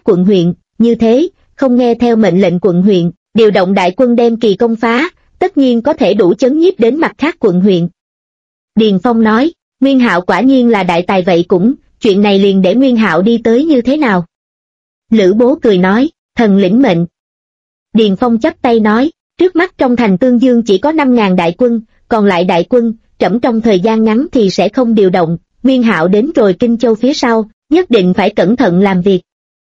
quận huyện, như thế, không nghe theo mệnh lệnh quận huyện, điều động đại quân đem kỳ công phá, tất nhiên có thể đủ chấn nhiếp đến mặt khác quận huyện. Điền Phong nói, Nguyên Hạo quả nhiên là đại tài vậy cũng, chuyện này liền để Nguyên Hạo đi tới như thế nào? Lữ Bố cười nói, thần lĩnh mệnh. Điền Phong chắp tay nói, trước mắt trong thành Tương Dương chỉ có 5.000 đại quân, còn lại đại quân, trẫm trong thời gian ngắn thì sẽ không điều động, Nguyên Hạo đến rồi Kinh Châu phía sau, nhất định phải cẩn thận làm việc.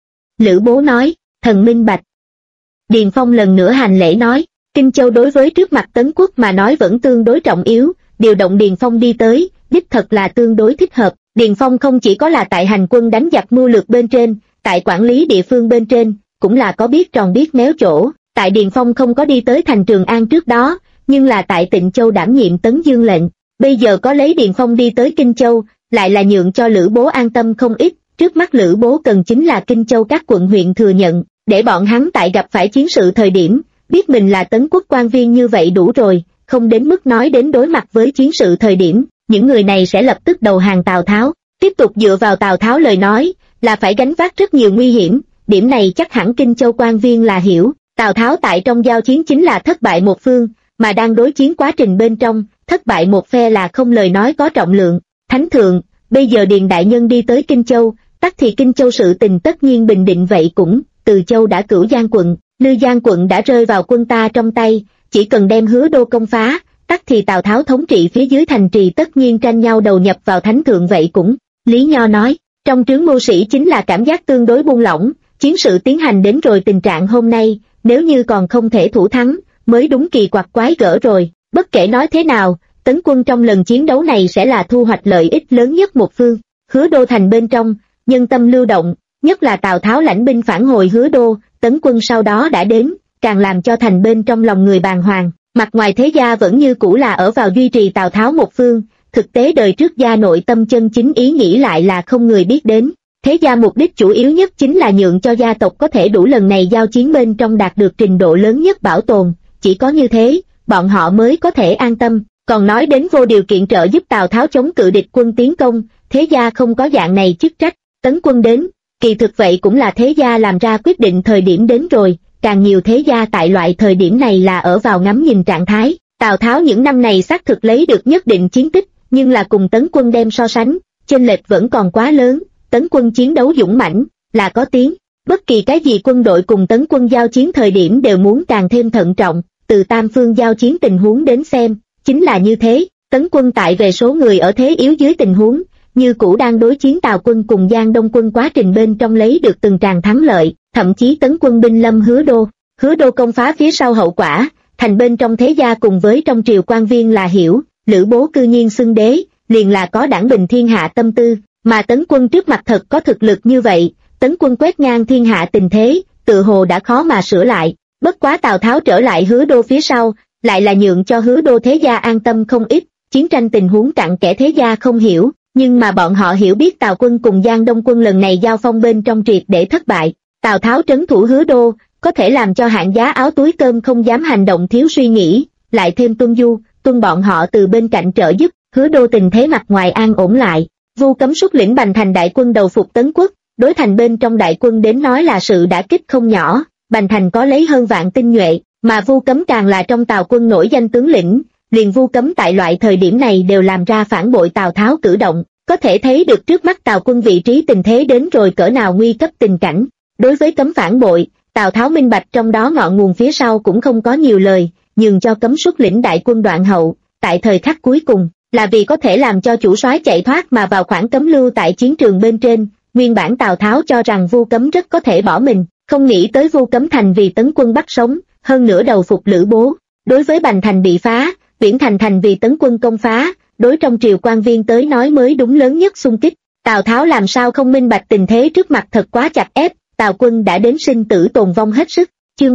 Lữ Bố nói, thần minh bạch. Điền Phong lần nữa hành lễ nói, Kinh Châu đối với trước mặt Tấn Quốc mà nói vẫn tương đối trọng yếu, điều động Điền Phong đi tới, đích thật là tương đối thích hợp. Điền Phong không chỉ có là tại hành quân đánh giặc mưu lược bên trên, tại quản lý địa phương bên trên, cũng là có biết tròn biết méo chỗ. Tại Điền Phong không có đi tới thành Trường An trước đó, nhưng là tại Tịnh Châu đảm nhiệm Tấn Dương lệnh. Bây giờ có lấy Điền Phong đi tới Kinh Châu, lại là nhượng cho Lữ Bố an tâm không ít. Trước mắt Lữ Bố cần chính là Kinh Châu các quận huyện thừa nhận, để bọn hắn tại gặp phải chiến sự thời điểm, biết mình là Tấn Quốc quan viên như vậy đủ rồi, không đến mức nói đến đối mặt với chiến sự thời điểm, những người này sẽ lập tức đầu hàng Tào Tháo. Tiếp tục dựa vào Tào Tháo lời nói, là phải gánh vác rất nhiều nguy hiểm, điểm này chắc hẳn Kinh Châu quan viên là hiểu. Tào Tháo tại trong giao chiến chính là thất bại một phương, mà đang đối chiến quá trình bên trong, thất bại một phe là không lời nói có trọng lượng. Thánh thượng, bây giờ Điền đại nhân đi tới Kinh Châu, tắc thì Kinh Châu sự tình tất nhiên bình định vậy cũng, Từ Châu đã cửu Giang quận, Lư Giang quận đã rơi vào quân ta trong tay, chỉ cần đem Hứa Đô công phá, tắc thì Tào Tháo thống trị phía dưới thành trì tất nhiên tranh nhau đầu nhập vào thánh thượng vậy cũng. Lý Nho nói, trong trướng mưu sĩ chính là cảm giác tương đối buông lỏng, chiến sự tiến hành đến rồi tình trạng hôm nay, nếu như còn không thể thủ thắng, mới đúng kỳ quặc quái gở rồi. Bất kể nói thế nào, Tấn quân trong lần chiến đấu này sẽ là thu hoạch lợi ích lớn nhất một phương. Hứa Đô thành bên trong, nhân tâm lưu động, nhất là Tào Tháo lãnh binh phản hồi Hứa Đô, Tấn quân sau đó đã đến, càng làm cho thành bên trong lòng người bàng hoàng. Mặt ngoài thế gia vẫn như cũ là ở vào duy trì Tào Tháo một phương, thực tế đời trước gia nội tâm chân chính ý nghĩ lại là không người biết đến. Thế gia mục đích chủ yếu nhất chính là nhượng cho gia tộc có thể đủ lần này giao chiến bên trong đạt được trình độ lớn nhất bảo tồn, chỉ có như thế, bọn họ mới có thể an tâm. Còn nói đến vô điều kiện trợ giúp Tào Tháo chống cự địch quân tiến công, thế gia không có dạng này chức trách. Tấn quân đến, kỳ thực vậy cũng là thế gia làm ra quyết định thời điểm đến rồi, càng nhiều thế gia tại loại thời điểm này là ở vào ngắm nhìn trạng thái. Tào Tháo những năm này xác thực lấy được nhất định chiến tích, nhưng là cùng Tấn quân đem so sánh, chênh lệch vẫn còn quá lớn. Tấn quân chiến đấu dũng mãnh, là có tiếng, bất kỳ cái gì quân đội cùng Tấn quân giao chiến thời điểm đều muốn càng thêm thận trọng, từ tam phương giao chiến tình huống đến xem, chính là như thế. Tấn quân tại về số người ở thế yếu dưới tình huống, như cũ đang đối chiến Tào quân cùng Giang Đông quân quá trình bên trong lấy được từng tràng thắng lợi, thậm chí Tấn quân binh lâm Hứa Đô công phá phía sau hậu quả, thành bên trong thế gia cùng với trong triều quan viên là hiểu, Lữ Bố cư nhiên xưng đế, liền là có đảng bình thiên hạ tâm tư, mà Tấn quân trước mặt thật có thực lực như vậy, Tấn quân quét ngang thiên hạ tình thế, tự hồ đã khó mà sửa lại. Bất quá Tào Tháo trở lại Hứa Đô phía sau, lại là nhượng cho Hứa Đô thế gia an tâm không ít, chiến tranh tình huống cặn kẽ thế gia không hiểu, nhưng mà bọn họ hiểu biết Tào quân cùng Giang Đông quân lần này giao phong bên trong triệt để thất bại. Tào Tháo trấn thủ Hứa Đô, có thể làm cho hạng giá áo túi cơm không dám hành động thiếu suy nghĩ, lại thêm tuân bọn họ từ bên cạnh trợ giúp, Hứa Đô tình thế mặt ngoài an ổn lại. Vu Cấm xuất lĩnh Bành Thành đại quân đầu phục Tấn quốc, đối thành bên trong đại quân đến nói là sự đả kích không nhỏ. Bành Thành có lấy hơn vạn tinh nhuệ, mà Vu Cấm càng là trong Tào quân nổi danh tướng lĩnh, liền Vu Cấm tại loại thời điểm này đều làm ra phản bội Tào Tháo cử động, có thể thấy được trước mắt Tào quân vị trí tình thế đến rồi cỡ nào nguy cấp tình cảnh. Đối với Cấm phản bội, Tào Tháo minh bạch trong đó ngọn nguồn phía sau cũng không có nhiều lời, nhường cho Cấm xuất lĩnh đại quân đoạn hậu, tại thời khắc cuối cùng, là vì có thể làm cho chủ soái chạy thoát mà vào khoảng Cấm lưu tại chiến trường bên trên. Nguyên bản Tào Tháo cho rằng Vu Cấm rất có thể bỏ mình, không nghĩ tới Vu Cấm thành vì Tấn quân bắt sống, hơn nữa đầu phục Lữ Bố. Đối với Bành Thành bị phá, Viễn thành vì Tấn quân công phá, đối trong triều quan viên tới nói mới đúng lớn nhất xung kích. Tào Tháo làm sao không minh bạch tình thế trước mặt thật quá chặt ép, Tào quân đã đến sinh tử tồn vong hết sức. Chương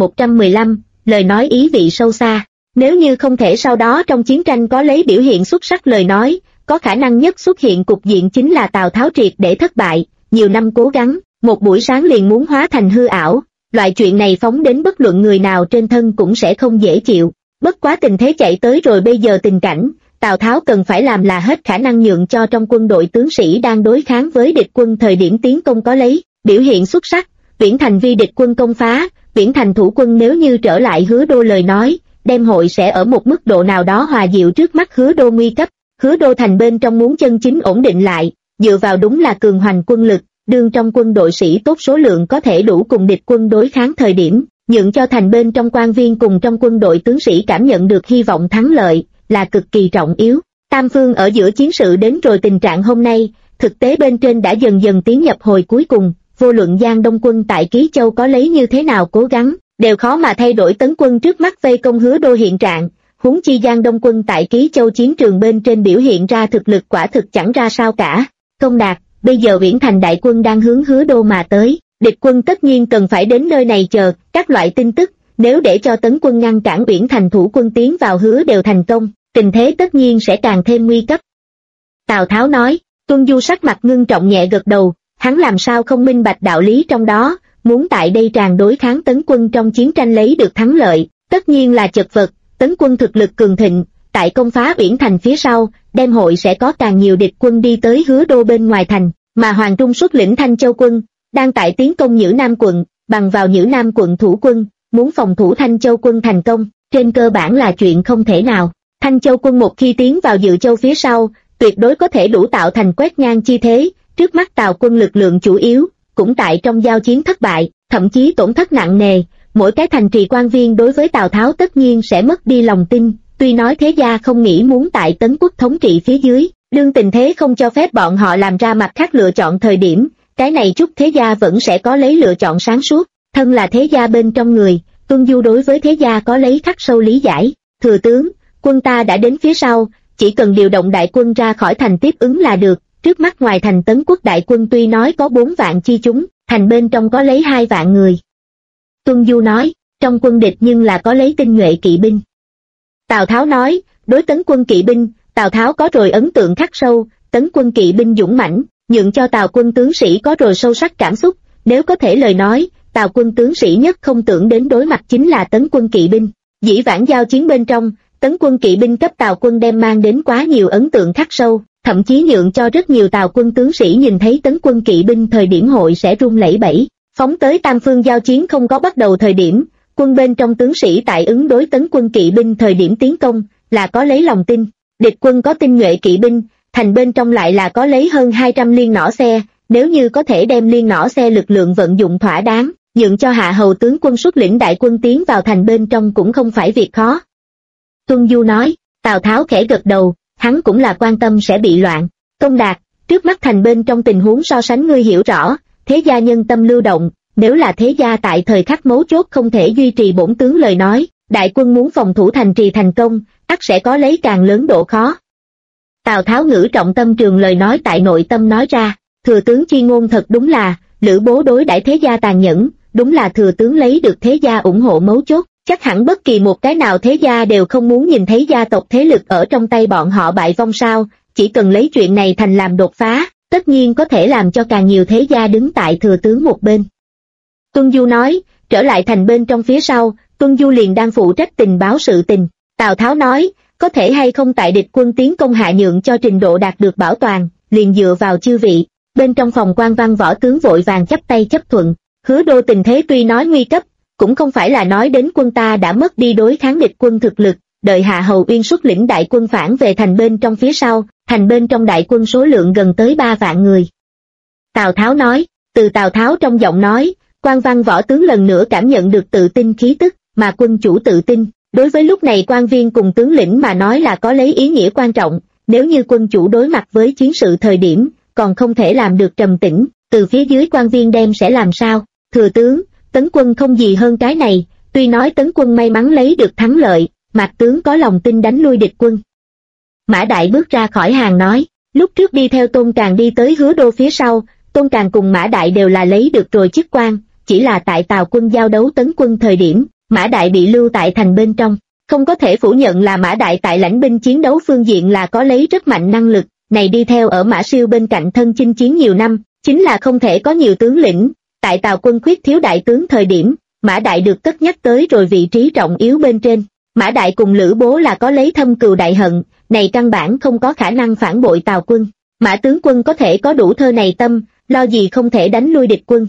3115, lời nói ý vị sâu xa. Nếu như không thể sau đó trong chiến tranh có lấy biểu hiện xuất sắc lời nói, có khả năng nhất xuất hiện cục diện chính là Tào Tháo triệt để thất bại, nhiều năm cố gắng, một buổi sáng liền muốn hóa thành hư ảo, loại chuyện này phóng đến bất luận người nào trên thân cũng sẽ không dễ chịu. Bất quá tình thế chạy tới rồi bây giờ tình cảnh, Tào Tháo cần phải làm là hết khả năng nhượng cho trong quân đội tướng sĩ đang đối kháng với địch quân thời điểm tiến công có lấy, biểu hiện xuất sắc, Viễn Thành vi địch quân công phá, Viễn Thành thủ quân nếu như trở lại Hứa Đô lời nói, đem hội sẽ ở một mức độ nào đó hòa dịu trước mắt Hứa Đô nguy cấp. Hứa Đô thành bên trong muốn chân chính ổn định lại, dựa vào đúng là cường hoành quân lực, đương trong quân đội sĩ tốt số lượng có thể đủ cùng địch quân đối kháng thời điểm, nhượng cho thành bên trong quan viên cùng trong quân đội tướng sĩ cảm nhận được hy vọng thắng lợi, là cực kỳ trọng yếu. Tam phương ở giữa chiến sự đến rồi tình trạng hôm nay, thực tế bên trên đã dần dần tiến nhập hồi cuối cùng, vô luận Giang Đông quân tại Ký Châu có lấy như thế nào cố gắng, đều khó mà thay đổi tấn quân trước mắt vây công Hứa Đô hiện trạng, huống chi Giang Đông quân tại Ký Châu chiến trường bên trên biểu hiện ra thực lực quả thực chẳng ra sao cả. Công Đạt, bây giờ Viễn Thành đại quân đang hướng Hứa Đô mà tới, địch quân tất nhiên cần phải đến nơi này chờ các loại tin tức, nếu để cho tấn quân ngăn cản Viễn Thành thủ quân tiến vào Hứa đều thành công, tình thế tất nhiên sẽ càng thêm nguy cấp. Tào Tháo nói. Tuân Du sắc mặt ngưng trọng nhẹ gật đầu, hắn làm sao không minh bạch đạo lý trong đó, muốn tại đây tràn đối kháng tấn quân trong chiến tranh lấy được thắng lợi, tất nhiên là chật vật, tấn quân thực lực cường thịnh, tại công phá Uyển Thành phía sau, đem hội sẽ có càng nhiều địch quân đi tới Hứa Đô bên ngoài thành, mà Hoàng Trung xuất lĩnh Thanh Châu quân, đang tại tiến công Nhữ Nam quận, bằng vào Nhữ Nam quận thủ quân, muốn phòng thủ Thanh Châu quân thành công, trên cơ bản là chuyện không thể nào. Thanh Châu quân một khi tiến vào Dự Châu phía sau, tuyệt đối có thể đủ tạo thành quét ngang chi thế, trước mắt Tào quân lực lượng chủ yếu, cũng tại trong giao chiến thất bại, thậm chí tổn thất nặng nề, mỗi cái thành trì quan viên đối với Tào Tháo tất nhiên sẽ mất đi lòng tin, tuy nói thế gia không nghĩ muốn tại Tấn Quốc thống trị phía dưới, đương tình thế không cho phép bọn họ làm ra mặt khác lựa chọn thời điểm, cái này chút thế gia vẫn sẽ có lấy lựa chọn sáng suốt, thân là thế gia bên trong người, Tuân Du đối với thế gia có lấy khắc sâu lý giải, thừa tướng, quân ta đã đến phía sau, chỉ cần điều động đại quân ra khỏi thành tiếp ứng là được, trước mắt ngoài thành Tấn Quốc đại quân tuy nói có 4 vạn chi chúng, thành bên trong có lấy 2 vạn người. Tuân Du nói, trong quân địch nhưng là có lấy tinh nhuệ kỵ binh. Tào Tháo nói, đối Tấn quân kỵ binh, Tào Tháo có rồi ấn tượng khắc sâu, Tấn quân kỵ binh dũng mãnh, nhượng cho Tào quân tướng sĩ có rồi sâu sắc cảm xúc, nếu có thể lời nói, Tào quân tướng sĩ nhất không tưởng đến đối mặt chính là Tấn quân kỵ binh. Dĩ vãng giao chiến bên trong, Tấn quân kỵ binh cấp Tào quân đem mang đến quá nhiều ấn tượng khắc sâu, thậm chí nhượng cho rất nhiều Tào quân tướng sĩ nhìn thấy Tấn quân kỵ binh thời điểm hội sẽ run lẩy bẩy. Phóng tới tam phương giao chiến không có bắt đầu thời điểm, quân bên trong tướng sĩ tại ứng đối Tấn quân kỵ binh thời điểm tiến công, là có lấy lòng tin, địch quân có tinh nhuệ kỵ binh, thành bên trong lại là có lấy hơn 200 liên nỏ xe, nếu như có thể đem liên nỏ xe lực lượng vận dụng thỏa đáng, nhượng cho Hạ Hầu tướng quân xuất lĩnh đại quân tiến vào thành bên trong cũng không phải việc khó. Tuân Du nói, Tào Tháo khẽ gật đầu, hắn cũng là quan tâm sẽ bị loạn. Công Đạt, trước mắt thành bên trong tình huống so sánh ngươi hiểu rõ, thế gia nhân tâm lưu động, nếu là thế gia tại thời khắc mấu chốt không thể duy trì bổn tướng lời nói, đại quân muốn phòng thủ thành trì thành công, ắt sẽ có lấy càng lớn độ khó. Tào Tháo ngữ trọng tâm trường lời nói tại nội tâm nói ra, thừa tướng chi ngôn thật đúng là, Lữ Bố đối đãi thế gia tàn nhẫn, đúng là thừa tướng lấy được thế gia ủng hộ mấu chốt, chắc hẳn bất kỳ một cái nào thế gia đều không muốn nhìn thấy gia tộc thế lực ở trong tay bọn họ bại vong sao, chỉ cần lấy chuyện này thành làm đột phá, tất nhiên có thể làm cho càng nhiều thế gia đứng tại thừa tướng một bên. Tuân Du nói, trở lại thành bên trong phía sau, Tuân Du liền đang phụ trách tình báo sự tình. Tào Tháo nói, có thể hay không tại địch quân tiến công hạ nhượng cho trình độ đạt được bảo toàn, liền dựa vào chư vị. Bên trong phòng quan văn võ tướng vội vàng chắp tay chấp thuận. Hứa Đô tình thế tuy nói nguy cấp, cũng không phải là nói đến quân ta đã mất đi đối kháng địch quân thực lực, đợi Hạ Hầu Uyên xuất lĩnh đại quân phản về thành bên trong phía sau, thành bên trong đại quân số lượng gần tới 3 vạn người. Tào Tháo nói, từ Tào Tháo trong giọng nói, quan văn võ tướng lần nữa cảm nhận được tự tin khí tức, mà quân chủ tự tin, đối với lúc này quan viên cùng tướng lĩnh mà nói là có lấy ý nghĩa quan trọng, nếu như quân chủ đối mặt với chiến sự thời điểm, còn không thể làm được trầm tĩnh, từ phía dưới quan viên đem sẽ làm sao? Thừa tướng, Tấn quân không gì hơn cái này, tuy nói Tấn quân may mắn lấy được thắng lợi, Mạc tướng có lòng tin đánh lui địch quân. Mã Đại bước ra khỏi hàng nói, lúc trước đi theo Tôn Càn đi tới Hứa Đô phía sau, Tôn Càn cùng Mã Đại đều là lấy được rồi chức quan, chỉ là tại Tào quân giao đấu Tấn quân thời điểm, Mã Đại bị lưu tại thành bên trong, không có thể phủ nhận là Mã Đại tại lãnh binh chiến đấu phương diện là có lấy rất mạnh năng lực, này đi theo ở Mã Siêu bên cạnh thân chinh chiến nhiều năm, chính là không thể có nhiều tướng lĩnh. Tại Tào quân khuyết thiếu đại tướng thời điểm, Mã Đại được cất nhắc tới rồi vị trí trọng yếu bên trên. Mã Đại cùng Lữ Bố là có lấy thâm cừu đại hận, này căn bản không có khả năng phản bội Tào quân. Mã tướng quân có thể có đủ thơ này tâm, lo gì không thể đánh lui địch quân.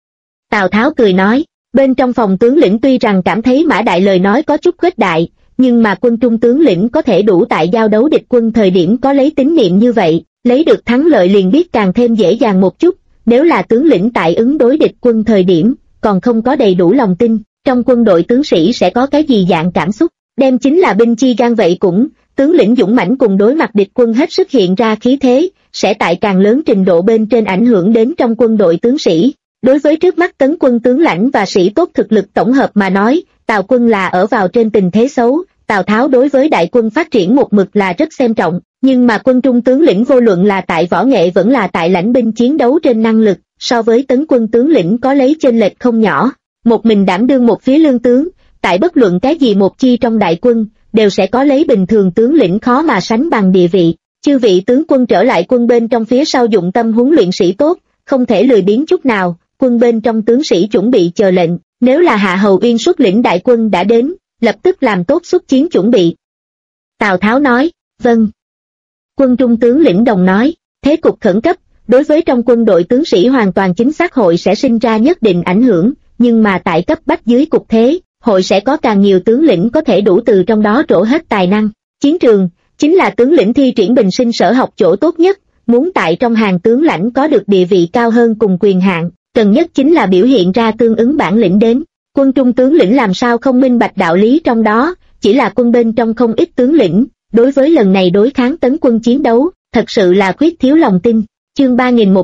Tào Tháo cười nói, bên trong phòng tướng lĩnh tuy rằng cảm thấy Mã Đại lời nói có chút khuếch đại, nhưng mà quân trung tướng lĩnh có thể đủ tại giao đấu địch quân thời điểm có lấy tín niệm như vậy, lấy được thắng lợi liền biết càng thêm dễ dàng một chút, nếu là tướng lĩnh tại ứng đối địch quân thời điểm, còn không có đầy đủ lòng tin, trong quân đội tướng sĩ sẽ có cái gì dạng cảm xúc, đem chính là binh chi gan vậy cũng, tướng lĩnh dũng mãnh cùng đối mặt địch quân hết sức hiện ra khí thế, sẽ tại càng lớn trình độ bên trên ảnh hưởng đến trong quân đội tướng sĩ. Đối với trước mắt tấn quân tướng lãnh và sĩ tốt thực lực tổng hợp mà nói, Tào quân là ở vào trên tình thế xấu, Tào Tháo đối với đại quân phát triển một mực là rất xem trọng, nhưng mà quân trung tướng lĩnh vô luận là tại võ nghệ vẫn là tại lãnh binh chiến đấu trên năng lực, so với tấn quân tướng lĩnh có lấy chênh lệch không nhỏ, một mình đảm đương một phía lương tướng, tại bất luận cái gì một chi trong đại quân, đều sẽ có lấy bình thường tướng lĩnh khó mà sánh bằng địa vị. Chư vị tướng quân trở lại quân bên trong phía sau dụng tâm huấn luyện sĩ tốt, không thể lười biếng chút nào, quân bên trong tướng sĩ chuẩn bị chờ lệnh, nếu là Hạ Hầu Uyên xuất lĩnh đại quân đã đến, lập tức làm tốt xuất chiến chuẩn bị. Tào Tháo nói, vâng. Quân trung tướng lĩnh đồng nói, thế cục khẩn cấp, đối với trong quân đội tướng sĩ hoàn toàn chính xác hội sẽ sinh ra nhất định ảnh hưởng, nhưng mà tại cấp bách dưới cục thế, hội sẽ có càng nhiều tướng lĩnh có thể đủ từ trong đó trổ hết tài năng. Chiến trường, chính là tướng lĩnh thi triển bình sinh sở học chỗ tốt nhất, muốn tại trong hàng tướng lãnh có được địa vị cao hơn cùng quyền hạn, cần nhất chính là biểu hiện ra tương ứng bản lĩnh đến. Quân trung tướng lĩnh làm sao không minh bạch đạo lý trong đó, chỉ là quân bên trong không ít tướng lĩnh, đối với lần này đối kháng tấn quân chiến đấu, thật sự là khuyết thiếu lòng tin. Chương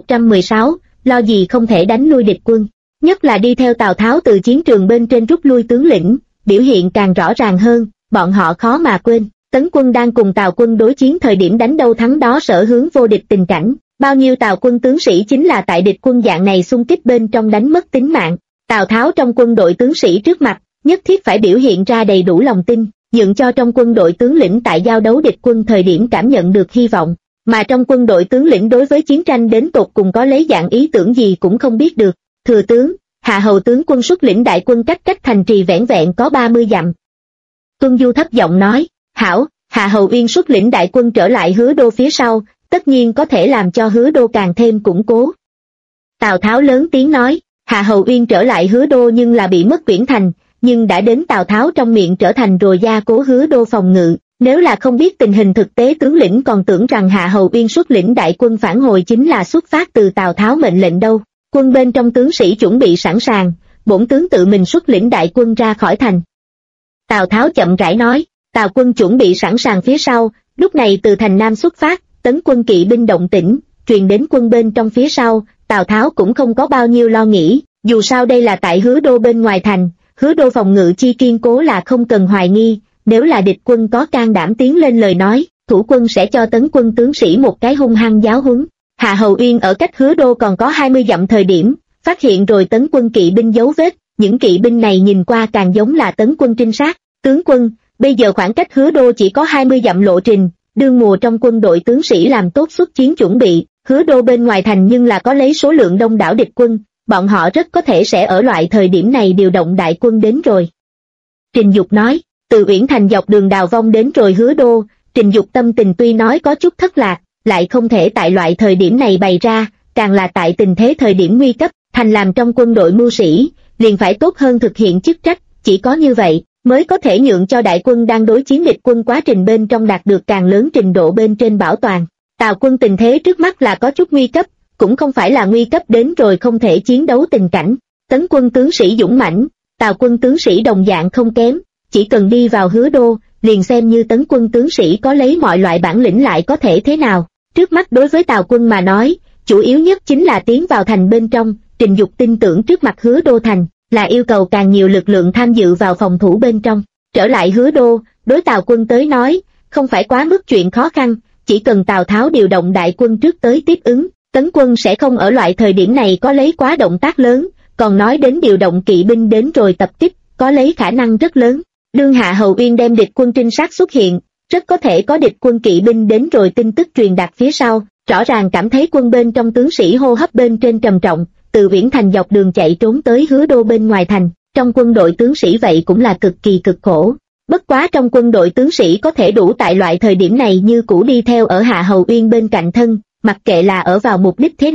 3116, lo gì không thể đánh lui địch quân. Nhất là đi theo Tào Tháo từ chiến trường bên trên rút lui tướng lĩnh, biểu hiện càng rõ ràng hơn, bọn họ khó mà quên. Tấn quân đang cùng Tào quân đối chiến thời điểm đánh đâu thắng đó sở hướng vô địch tình cảnh, bao nhiêu Tào quân tướng sĩ chính là tại địch quân dạng này xung kích bên trong đánh mất tính mạng. Tào Tháo trong quân đội tướng sĩ trước mặt, nhất thiết phải biểu hiện ra đầy đủ lòng tin, dựng cho trong quân đội tướng lĩnh tại giao đấu địch quân thời điểm cảm nhận được hy vọng, mà trong quân đội tướng lĩnh đối với chiến tranh đến tột cùng có lấy dạng ý tưởng gì cũng không biết được. Thừa tướng, Hạ Hầu tướng quân xuất lĩnh đại quân cách thành trì vẻn vẹn có 30 dặm. Tuân Du thấp giọng nói, hảo, Hạ Hầu Uyên xuất lĩnh đại quân trở lại Hứa Đô phía sau, tất nhiên có thể làm cho Hứa Đô càng thêm củng cố. Tào Tháo lớn tiếng nói, Hạ Hầu Uyên trở lại Hứa Đô nhưng là bị mất Quyển Thành, nhưng đã đến Tào Tháo trong miệng trở thành rồi gia cố Hứa Đô phòng ngự, nếu là không biết tình hình thực tế tướng lĩnh còn tưởng rằng Hạ Hầu Uyên xuất lĩnh đại quân phản hồi chính là xuất phát từ Tào Tháo mệnh lệnh đâu. Quân bên trong tướng sĩ chuẩn bị sẵn sàng, bổn tướng tự mình xuất lĩnh đại quân ra khỏi thành. Tào Tháo chậm rãi nói, Tào quân chuẩn bị sẵn sàng phía sau, lúc này từ thành Nam xuất phát, tấn quân kỵ binh động tĩnh, truyền đến quân bên trong phía sau, Tào Tháo cũng không có bao nhiêu lo nghĩ, dù sao đây là tại Hứa Đô bên ngoài thành, Hứa Đô phòng ngự chi kiên cố là không cần hoài nghi, nếu là địch quân có can đảm tiến lên lời nói, thủ quân sẽ cho tấn quân tướng sĩ một cái hung hăng giáo huấn. Hạ Hầu Uyên ở cách Hứa Đô còn có 20 dặm thời điểm, phát hiện rồi tấn quân kỵ binh dấu vết, những kỵ binh này nhìn qua càng giống là tấn quân trinh sát. Tướng quân, bây giờ khoảng cách Hứa Đô chỉ có 20 dặm lộ trình, đương mùa trong quân đội tướng sĩ làm tốt xuất chiến chuẩn bị, Hứa Đô bên ngoài thành nhưng là có lấy số lượng đông đảo địch quân, bọn họ rất có thể sẽ ở loại thời điểm này điều động đại quân đến rồi. Trình Dục nói, từ Uyển Thành dọc đường đào vong đến rồi Hứa Đô, Trình Dục tâm tình tuy nói có chút thất lạc, lại không thể tại loại thời điểm này bày ra, càng là tại tình thế thời điểm nguy cấp, thành làm trong quân đội mưu sĩ, liền phải tốt hơn thực hiện chức trách, chỉ có như vậy, mới có thể nhượng cho đại quân đang đối chiến địch quân quá trình bên trong đạt được càng lớn trình độ bên trên bảo toàn. Tào quân tình thế trước mắt là có chút nguy cấp, cũng không phải là nguy cấp đến rồi không thể chiến đấu tình cảnh, tấn quân tướng sĩ dũng mãnh, Tào quân tướng sĩ đồng dạng không kém, chỉ cần đi vào Hứa Đô, liền xem như tấn quân tướng sĩ có lấy mọi loại bản lĩnh lại có thể thế nào. Trước mắt đối với Tào quân mà nói, chủ yếu nhất chính là tiến vào thành bên trong, Trình Dục tin tưởng trước mặt Hứa Đô thành, là yêu cầu càng nhiều lực lượng tham dự vào phòng thủ bên trong. Trở lại Hứa Đô, đối Tào quân tới nói, không phải quá mức chuyện khó khăn, chỉ cần Tào Tháo điều động đại quân trước tới tiếp ứng, tấn quân sẽ không ở loại thời điểm này có lấy quá động tác lớn, còn nói đến điều động kỵ binh đến rồi tập kích, có lấy khả năng rất lớn. Đương Hạ Hầu Uyên đem địch quân trinh sát xuất hiện, rất có thể có địch quân kỵ binh đến rồi tin tức truyền đạt phía sau, rõ ràng cảm thấy quân bên trong tướng sĩ hô hấp bên trên trầm trọng, từ Uyển Thành dọc đường chạy trốn tới Hứa Đô bên ngoài thành, trong quân đội tướng sĩ vậy cũng là cực kỳ cực khổ. Bất quá trong quân đội tướng sĩ có thể đủ tại loại thời điểm này như cũ đi theo ở Hạ Hầu Uyên bên cạnh thân, mặc kệ là ở vào mục đích thế nào,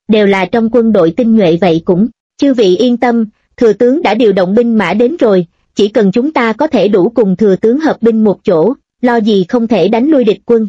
đều là trong quân đội tinh nhuệ vậy cũng. Chư vị yên tâm, thừa tướng đã điều động binh mã đến rồi, chỉ cần chúng ta có thể đủ cùng thừa tướng hợp binh một chỗ, lo gì không thể đánh lui địch quân.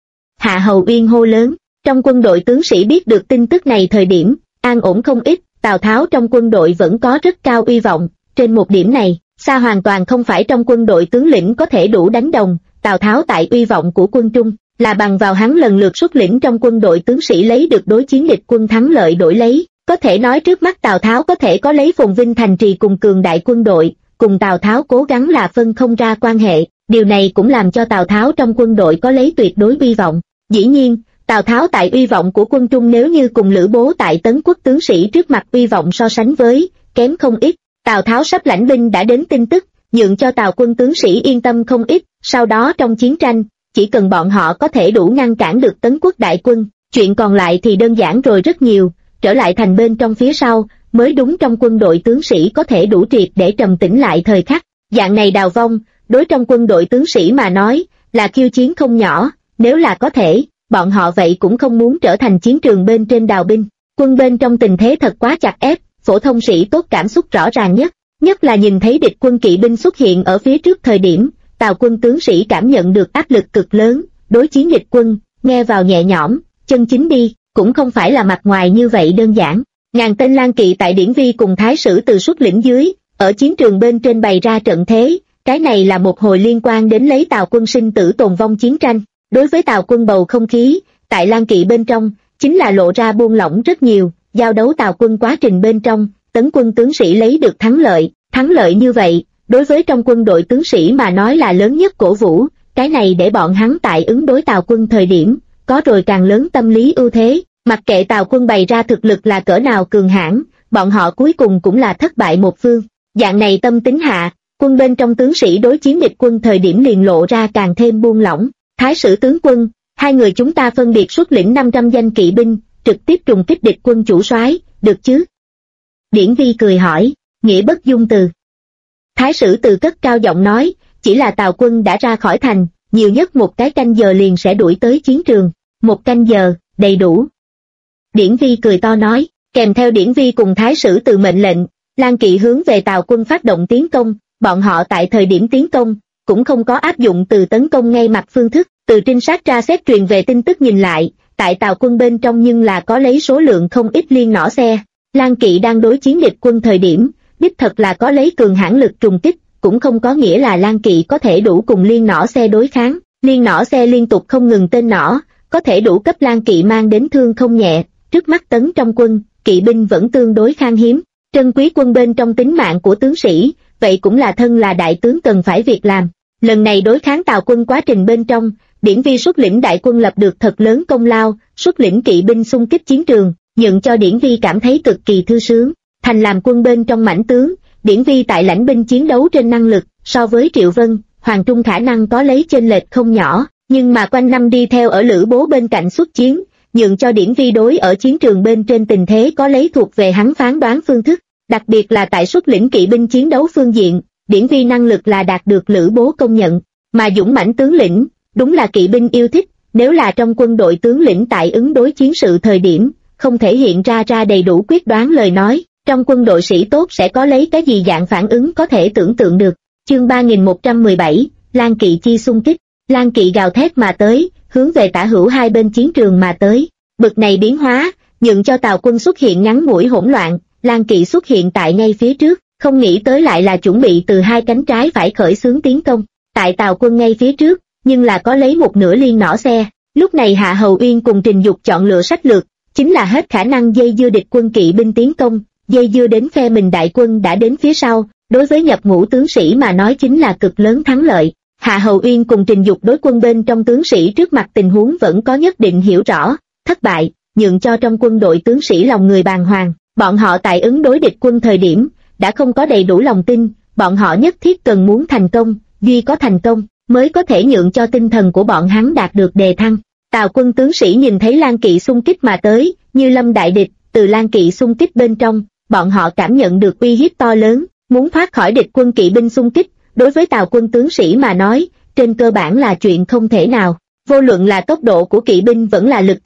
Hạ Hầu Uyên hô lớn, trong quân đội tướng sĩ biết được tin tức này thời điểm, an ổn không ít, Tào Tháo trong quân đội vẫn có rất cao uy vọng, trên một điểm này, xa hoàn toàn không phải trong quân đội tướng lĩnh có thể đủ đánh đồng, Tào Tháo tại uy vọng của quân Trung, là bằng vào hắn lần lượt xuất lĩnh trong quân đội tướng sĩ lấy được đối chiến địch quân thắng lợi đổi lấy, có thể nói trước mắt Tào Tháo có thể có lấy phồn vinh thành trì cùng cường đại quân đội, cùng Tào Tháo cố gắng là phân không ra quan hệ, điều này cũng làm cho Tào Tháo trong quân đội có lấy tuyệt đối uy vọng. Dĩ nhiên, Tào Tháo tại uy vọng của quân Trung nếu như cùng Lữ Bố tại Tấn Quốc tướng sĩ trước mặt uy vọng so sánh với, kém không ít, Tào Tháo sắp lãnh binh đã đến tin tức, nhượng cho Tào quân tướng sĩ yên tâm không ít, sau đó trong chiến tranh, chỉ cần bọn họ có thể đủ ngăn cản được Tấn Quốc đại quân, chuyện còn lại thì đơn giản rồi rất nhiều, trở lại thành bên trong phía sau, mới đúng trong quân đội tướng sĩ có thể đủ triệt để trầm tĩnh lại thời khắc, dạng này đào vong, đối trong quân đội tướng sĩ mà nói, là khiêu chiến không nhỏ, nếu là có thể, bọn họ vậy cũng không muốn trở thành chiến trường bên trên đào binh, quân bên trong tình thế thật quá chặt ép, phổ thông sĩ tốt cảm xúc rõ ràng nhất là nhìn thấy địch quân kỵ binh xuất hiện ở phía trước thời điểm, Tào quân tướng sĩ cảm nhận được áp lực cực lớn, đối chiến địch quân, nghe vào nhẹ nhõm, chân chính đi, cũng không phải là mặt ngoài như vậy đơn giản. Ngàn tên lang kỵ tại Điển Vi cùng Thái Sử Từ xuất lĩnh dưới, ở chiến trường bên trên bày ra trận thế, cái này là một hồi liên quan đến lấy Tào quân sinh tử tồn vong chiến tranh. Đối với Tào quân bầu không khí, tại lang kỵ bên trong, chính là lộ ra buông lỏng rất nhiều, giao đấu Tào quân quá trình bên trong, tấn quân tướng sĩ lấy được thắng lợi như vậy, đối với trong quân đội tướng sĩ mà nói là lớn nhất cổ vũ, cái này để bọn hắn tại ứng đối Tào quân thời điểm, có rồi càng lớn tâm lý ưu thế, mặc kệ Tào quân bày ra thực lực là cỡ nào cường hãn, bọn họ cuối cùng cũng là thất bại một phương, dạng này tâm tính hạ, quân bên trong tướng sĩ đối chiến địch quân thời điểm liền lộ ra càng thêm buông lỏng. Thái Sử tướng quân, hai người chúng ta phân biệt xuất lĩnh 500 danh kỵ binh, trực tiếp trùng kích địch quân chủ soái, được chứ? Điển Vi cười hỏi, nghĩa bất dung từ. Thái Sử Từ cất cao giọng nói, chỉ là Tào quân đã ra khỏi thành, nhiều nhất một cái canh giờ liền sẽ đuổi tới chiến trường, một canh giờ, đầy đủ. Điển Vi cười to nói, kèm theo Điển Vi cùng Thái Sử Từ mệnh lệnh, lang kỵ hướng về Tào quân phát động tiến công, bọn họ tại thời điểm tiến công, cũng không có áp dụng từ tấn công ngay mặt phương thức, từ trinh sát tra xét truyền về tin tức nhìn lại, tại Tào quân bên trong nhưng là có lấy số lượng không ít liên nỏ xe, lang kỵ đang đối chiến địch quân thời điểm, đích thật là có lấy cường hãn lực trùng kích, cũng không có nghĩa là lang kỵ có thể đủ cùng liên nỏ xe đối kháng, liên nỏ xe liên tục không ngừng tên nỏ, có thể đủ cấp lang kỵ mang đến thương không nhẹ, trước mắt tấn trong quân, kỵ binh vẫn tương đối khan hiếm, trân quý quân bên trong tính mạng của tướng sĩ, vậy cũng là thân là đại tướng cần phải việc làm. Lần này đối kháng Tào quân quá trình bên trong, Điển Vi xuất lĩnh đại quân lập được thật lớn công lao, xuất lĩnh kỵ binh xung kích chiến trường, nhượng cho Điển Vi cảm thấy cực kỳ thư sướng. Thành làm quân bên trong mãnh tướng, Điển Vi tại lãnh binh chiến đấu trên năng lực, so với Triệu Vân, Hoàng Trung khả năng có lấy chênh lệch không nhỏ, nhưng mà quanh năm đi theo ở Lữ Bố bên cạnh xuất chiến, nhượng cho Điển Vi đối ở chiến trường bên trên tình thế có lấy thuộc về hắn phán đoán phương thức, đặc biệt là tại xuất lĩnh kỵ binh chiến đấu phương diện, Điển Vi năng lực là đạt được Lữ Bố công nhận, mà dũng mãnh tướng lĩnh, đúng là kỵ binh yêu thích, nếu là trong quân đội tướng lĩnh tại ứng đối chiến sự thời điểm, không thể hiện ra đầy đủ quyết đoán lời nói, trong quân đội sĩ tốt sẽ có lấy cái gì dạng phản ứng có thể tưởng tượng được. Chương 3117, lang kỵ chi xung kích, lang kỵ gào thét mà tới, hướng về tả hữu hai bên chiến trường mà tới, bực này biến hóa, nhượng cho Tào quân xuất hiện ngắn ngủi hỗn loạn, lang kỵ xuất hiện tại ngay phía trước, không nghĩ tới lại là chuẩn bị từ hai cánh trái phải khởi xướng tiến công, tại Tào quân ngay phía trước, nhưng là có lấy một nửa liên nỏ xe, lúc này Hạ Hầu Uyên cùng Trình Dục chọn lựa sách lược, chính là hết khả năng dây dưa địch quân kỵ binh tiến công, dây dưa đến phe mình đại quân đã đến phía sau, đối với nhập ngũ tướng sĩ mà nói chính là cực lớn thắng lợi. Hạ Hầu Uyên cùng Trình Dục đối quân bên trong tướng sĩ trước mặt tình huống vẫn có nhất định hiểu rõ, thất bại, nhượng cho trong quân đội tướng sĩ lòng người bàng hoàng, bọn họ tại ứng đối địch quân thời điểm, đã không có đầy đủ lòng tin, bọn họ nhất thiết cần muốn thành công, duy có thành công, mới có thể nhượng cho tinh thần của bọn hắn đạt được đề thăng. Tào quân tướng sĩ nhìn thấy lang kỵ xung kích mà tới, như lâm đại địch, từ lang kỵ xung kích bên trong, bọn họ cảm nhận được uy hiếp to lớn, muốn thoát khỏi địch quân kỵ binh xung kích, đối với Tào quân tướng sĩ mà nói, trên cơ bản là chuyện không thể nào. Vô luận là tốc độ của kỵ binh vẫn là lực trùng kích,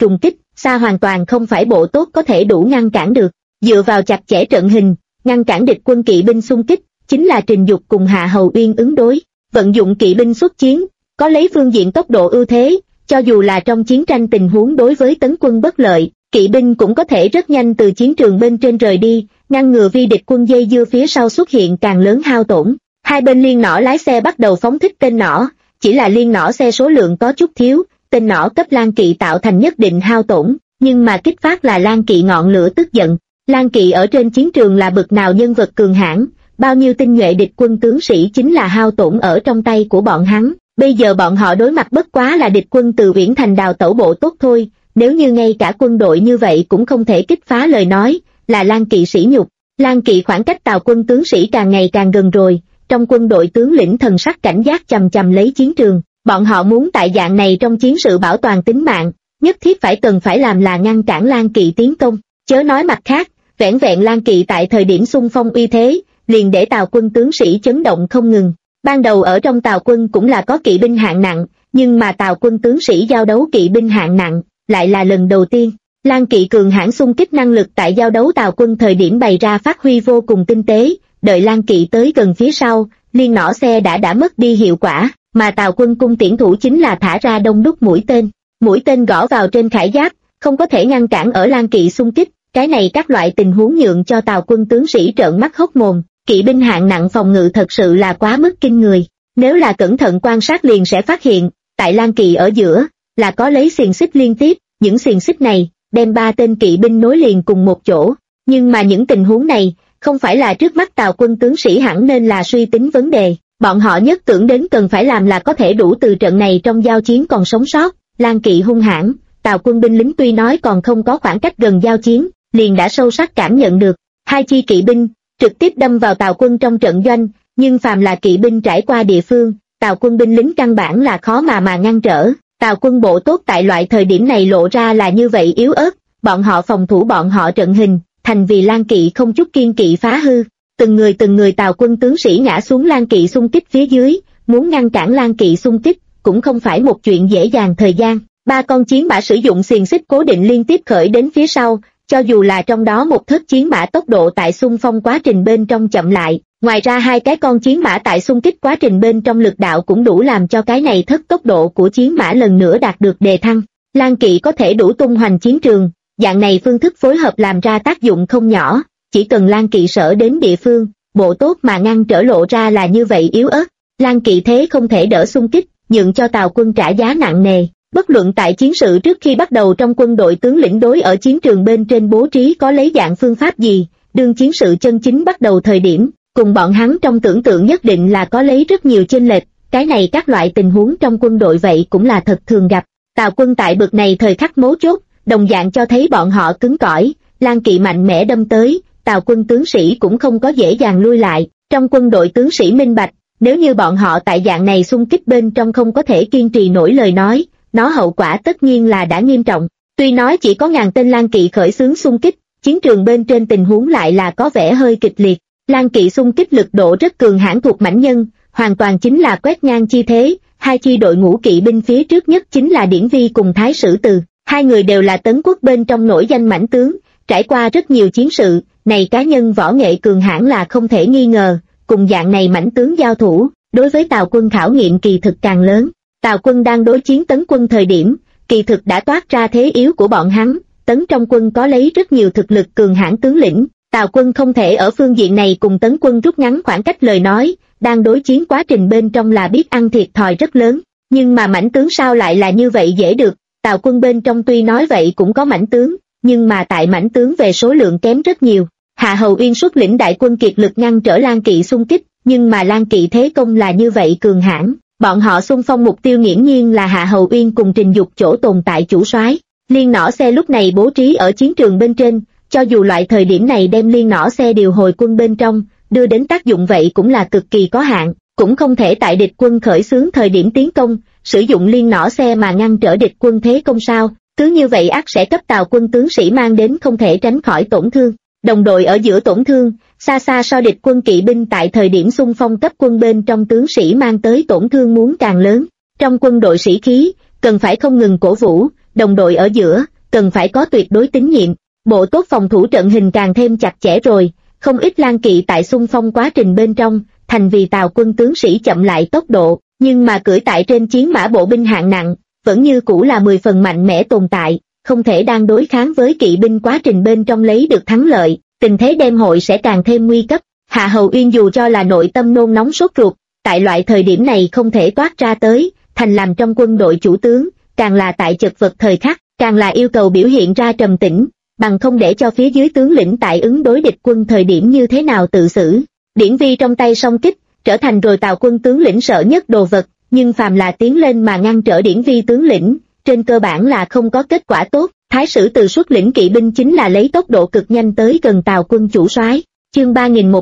xa hoàn toàn không phải bộ tốt có thể đủ ngăn cản được. Dựa vào chặt chẽ trận hình, ngăn cản địch quân kỵ binh xung kích, chính là Trình Dục cùng Hạ Hầu Uyên ứng đối. Vận dụng kỵ binh xuất chiến, có lấy phương diện tốc độ ưu thế, cho dù là trong chiến tranh tình huống đối với tấn quân bất lợi, kỵ binh cũng có thể rất nhanh từ chiến trường bên trên rời đi, ngăn ngừa vi địch quân dây dưa phía sau xuất hiện càng lớn hao tổn. Hai bên liên nỏ lái xe bắt đầu phóng thích tên nỏ, chỉ là liên nỏ xe số lượng có chút thiếu, tên nỏ cấp Lan Kỵ tạo thành nhất định hao tổn, nhưng mà kích phát là Lan Kỵ ngọn lửa tức giận. Lan Kỵ ở trên chiến trường là bực nào nhân vật cường hãn, bao nhiêu tinh nhuệ địch quân tướng sĩ chính là hao tổn ở trong tay của bọn hắn. Bây giờ bọn họ đối mặt bất quá là địch quân từ Uyển Thành đào tẩu bộ tốt thôi, nếu như ngay cả quân đội như vậy cũng không thể kích phá lời nói, là Lan Kỵ sỉ nhục. Lan Kỵ khoảng cách Tào quân tướng sĩ càng ngày càng gần rồi, trong quân đội tướng lĩnh thần sắc cảnh giác chằm chằm lấy chiến trường, bọn họ muốn tại dạng này trong chiến sự bảo toàn tính mạng, nhất thiết cần phải làm là ngăn cản Lan Kỵ tiến công, chớ nói mặt khác, vẻn vẹn Lan Kỵ tại thời điểm xung phong uy thế, liền để Tào quân tướng sĩ chấn động không ngừng. Ban đầu ở trong Tào quân cũng là có kỵ binh hạng nặng, nhưng mà Tào quân tướng sĩ giao đấu kỵ binh hạng nặng, lại là lần đầu tiên. Lan Kỵ cường hãn xung kích năng lực tại giao đấu Tào quân thời điểm bày ra phát huy vô cùng tinh tế, đợi Lan Kỵ tới gần phía sau, liên nỏ xe đã mất đi hiệu quả, mà Tào quân cung tiễn thủ chính là thả ra đông đúc mũi tên gõ vào trên khải giáp, không có thể ngăn cản ở Lan Kỵ xung kích, cái này các loại tình huống nhượng cho Tào quân tướng sĩ trợn mắt hốc mồm, kỵ binh hạng nặng phòng ngự thật sự là quá mức kinh người, nếu là cẩn thận quan sát liền sẽ phát hiện, tại Lan Kỵ ở giữa, là có lấy xiềng xích liên tiếp, những xiềng xích này, đem 3 tên kỵ binh nối liền cùng một chỗ, nhưng mà những tình huống này, không phải là trước mắt Tào quân tướng sĩ hẳn nên là suy tính vấn đề, bọn họ nhất tưởng đến cần phải làm là có thể đủ từ trận này trong giao chiến còn sống sót. Lan Kỵ hung hãn, Tào quân binh lính tuy nói còn không có khoảng cách gần giao chiến, liền đã sâu sắc cảm nhận được, hai chi kỵ binh, trực tiếp đâm vào Tào quân trong trận doanh, nhưng phàm là kỵ binh trải qua địa phương, Tào quân binh lính căn bản là khó mà ngăn trở. Tào quân bộ tốt tại loại thời điểm này lộ ra là như vậy yếu ớt, bọn họ phòng thủ bọn họ trận hình, thành vì Lan Kỵ không chút kiên kỵ phá hư, từng người Tào quân tướng sĩ ngã xuống Lan Kỵ xung kích phía dưới, muốn ngăn cản Lan Kỵ xung kích, cũng không phải một chuyện dễ dàng. Thời gian, 3 con chiến mã sử dụng xiềng xích cố định liên tiếp khởi đến phía sau, cho dù là trong đó một thớt chiến mã tốc độ tại xung phong quá trình bên trong chậm lại, ngoài ra 2 cái con chiến mã tại xung kích quá trình bên trong lực đạo cũng đủ làm cho cái này thất tốc độ của chiến mã lần nữa đạt được đề thăng. Lan Kỵ có thể đủ tung hoành chiến trường, dạng này phương thức phối hợp làm ra tác dụng không nhỏ, chỉ cần Lan Kỵ sở đến địa phương, bộ tốt mà ngăn trở lộ ra là như vậy yếu ớt, Lan Kỵ thế không thể đỡ xung kích, nhượng cho Tào quân trả giá nặng nề. Bất luận tại chiến sự trước khi bắt đầu trong quân đội tướng lĩnh đối ở chiến trường bên trên bố trí có lấy dạng phương pháp gì, đương chiến sự chân chính bắt đầu thời điểm, cùng bọn hắn trong tưởng tượng nhất định là có lấy rất nhiều chênh lệch, cái này các loại tình huống trong quân đội vậy cũng là thật thường gặp. Tào quân tại bực này thời khắc mấu chốt, đồng dạng cho thấy bọn họ cứng cỏi, Lan Kỵ mạnh mẽ đâm tới, Tào quân tướng sĩ cũng không có dễ dàng lui lại, trong quân đội tướng sĩ minh bạch, nếu như bọn họ tại dạng này xung kích bên trong không có thể kiên trì nổi lời nói, nó hậu quả tất nhiên là đã nghiêm trọng. Tuy nói chỉ có 1000 tên Lan Kỵ khởi xướng xung kích, chiến trường bên trên tình huống lại là có vẻ hơi kịch liệt. Lan Kỵ xung kích lực độ rất cường hãn thuộc mãnh nhân, hoàn toàn chính là quét ngang chi thế. 2 chi đội ngũ kỵ binh phía trước nhất chính là Điển Vi cùng Thái Sử Từ, 2 người đều là Tấn Quốc bên trong nổi danh mãnh tướng, trải qua rất nhiều chiến sự, này cá nhân võ nghệ cường hãn là không thể nghi ngờ. Cùng dạng này mãnh tướng giao thủ, đối với Tào quân khảo nghiệm kỳ thực càng lớn. Tào quân đang đối chiến Tấn quân thời điểm, kỳ thực đã toát ra thế yếu của bọn hắn, Tấn trong quân có lấy rất nhiều thực lực cường hãn tướng lĩnh, Tào quân không thể ở phương diện này cùng Tấn quân rút ngắn khoảng cách lời nói, đang đối chiến quá trình bên trong là biết ăn thiệt thòi rất lớn, nhưng mà mãnh tướng sao lại là như vậy dễ được. Tào quân bên trong tuy nói vậy cũng có mãnh tướng, nhưng mà tại mãnh tướng về số lượng kém rất nhiều. Hạ Hầu Uyên xuất lĩnh đại quân kiệt lực ngăn trở Lan Kỵ xung kích, nhưng mà Lan Kỵ thế công là như vậy cường hãn, bọn họ xung phong mục tiêu nghiễm nhiên là Hạ Hầu Uyên cùng Trình Dục chỗ tồn tại chủ soái. Liên nỏ xe lúc này bố trí ở chiến trường bên trên, cho dù loại thời điểm này đem liên nỏ xe điều hồi quân bên trong, đưa đến tác dụng vậy cũng là cực kỳ có hạn, cũng không thể tại địch quân khởi xướng thời điểm tiến công, sử dụng liên nỏ xe mà ngăn trở địch quân thế công sao, cứ như vậy ắt sẽ cấp Tào quân tướng sĩ mang đến không thể tránh khỏi tổn thương. Đồng đội ở giữa tổn thương, xa xa so địch quân kỵ binh tại thời điểm xung phong cấp quân bên trong tướng sĩ mang tới tổn thương muốn càng lớn. Trong quân đội sĩ khí, cần phải không ngừng cổ vũ, đồng đội ở giữa, cần phải có tuyệt đối tín nhiệm. Bộ tốt phòng thủ trận hình càng thêm chặt chẽ rồi, không ít lang kỵ tại xung phong quá trình bên trong, thành vì Tào quân tướng sĩ chậm lại tốc độ, nhưng mà cưỡi tại trên chiến mã bộ binh hạng nặng, vẫn như cũ là 10 phần mạnh mẽ tồn tại, không thể đang đối kháng với kỵ binh quá trình bên trong lấy được thắng lợi, tình thế đêm hội sẽ càng thêm nguy cấp. Hạ Hầu Uyên dù cho là nội tâm nôn nóng sốt ruột, tại loại thời điểm này không thể toát ra tới, thành làm trong quân đội chủ tướng, càng là tại chật vật thời khắc, càng là yêu cầu biểu hiện ra trầm tĩnh, bằng không để cho phía dưới tướng lĩnh tại ứng đối địch quân thời điểm như thế nào tự xử. Điển vi trong tay song kích, trở thành rồi Tào quân tướng lĩnh sợ nhất đồ vật, nhưng phàm là tiến lên mà ngăn trở điển vi tướng lĩnh, trên cơ bản là không có kết quả tốt. Thái sử từ xuất lĩnh kỵ binh chính là lấy tốc độ cực nhanh tới gần Tào quân chủ soái. Chương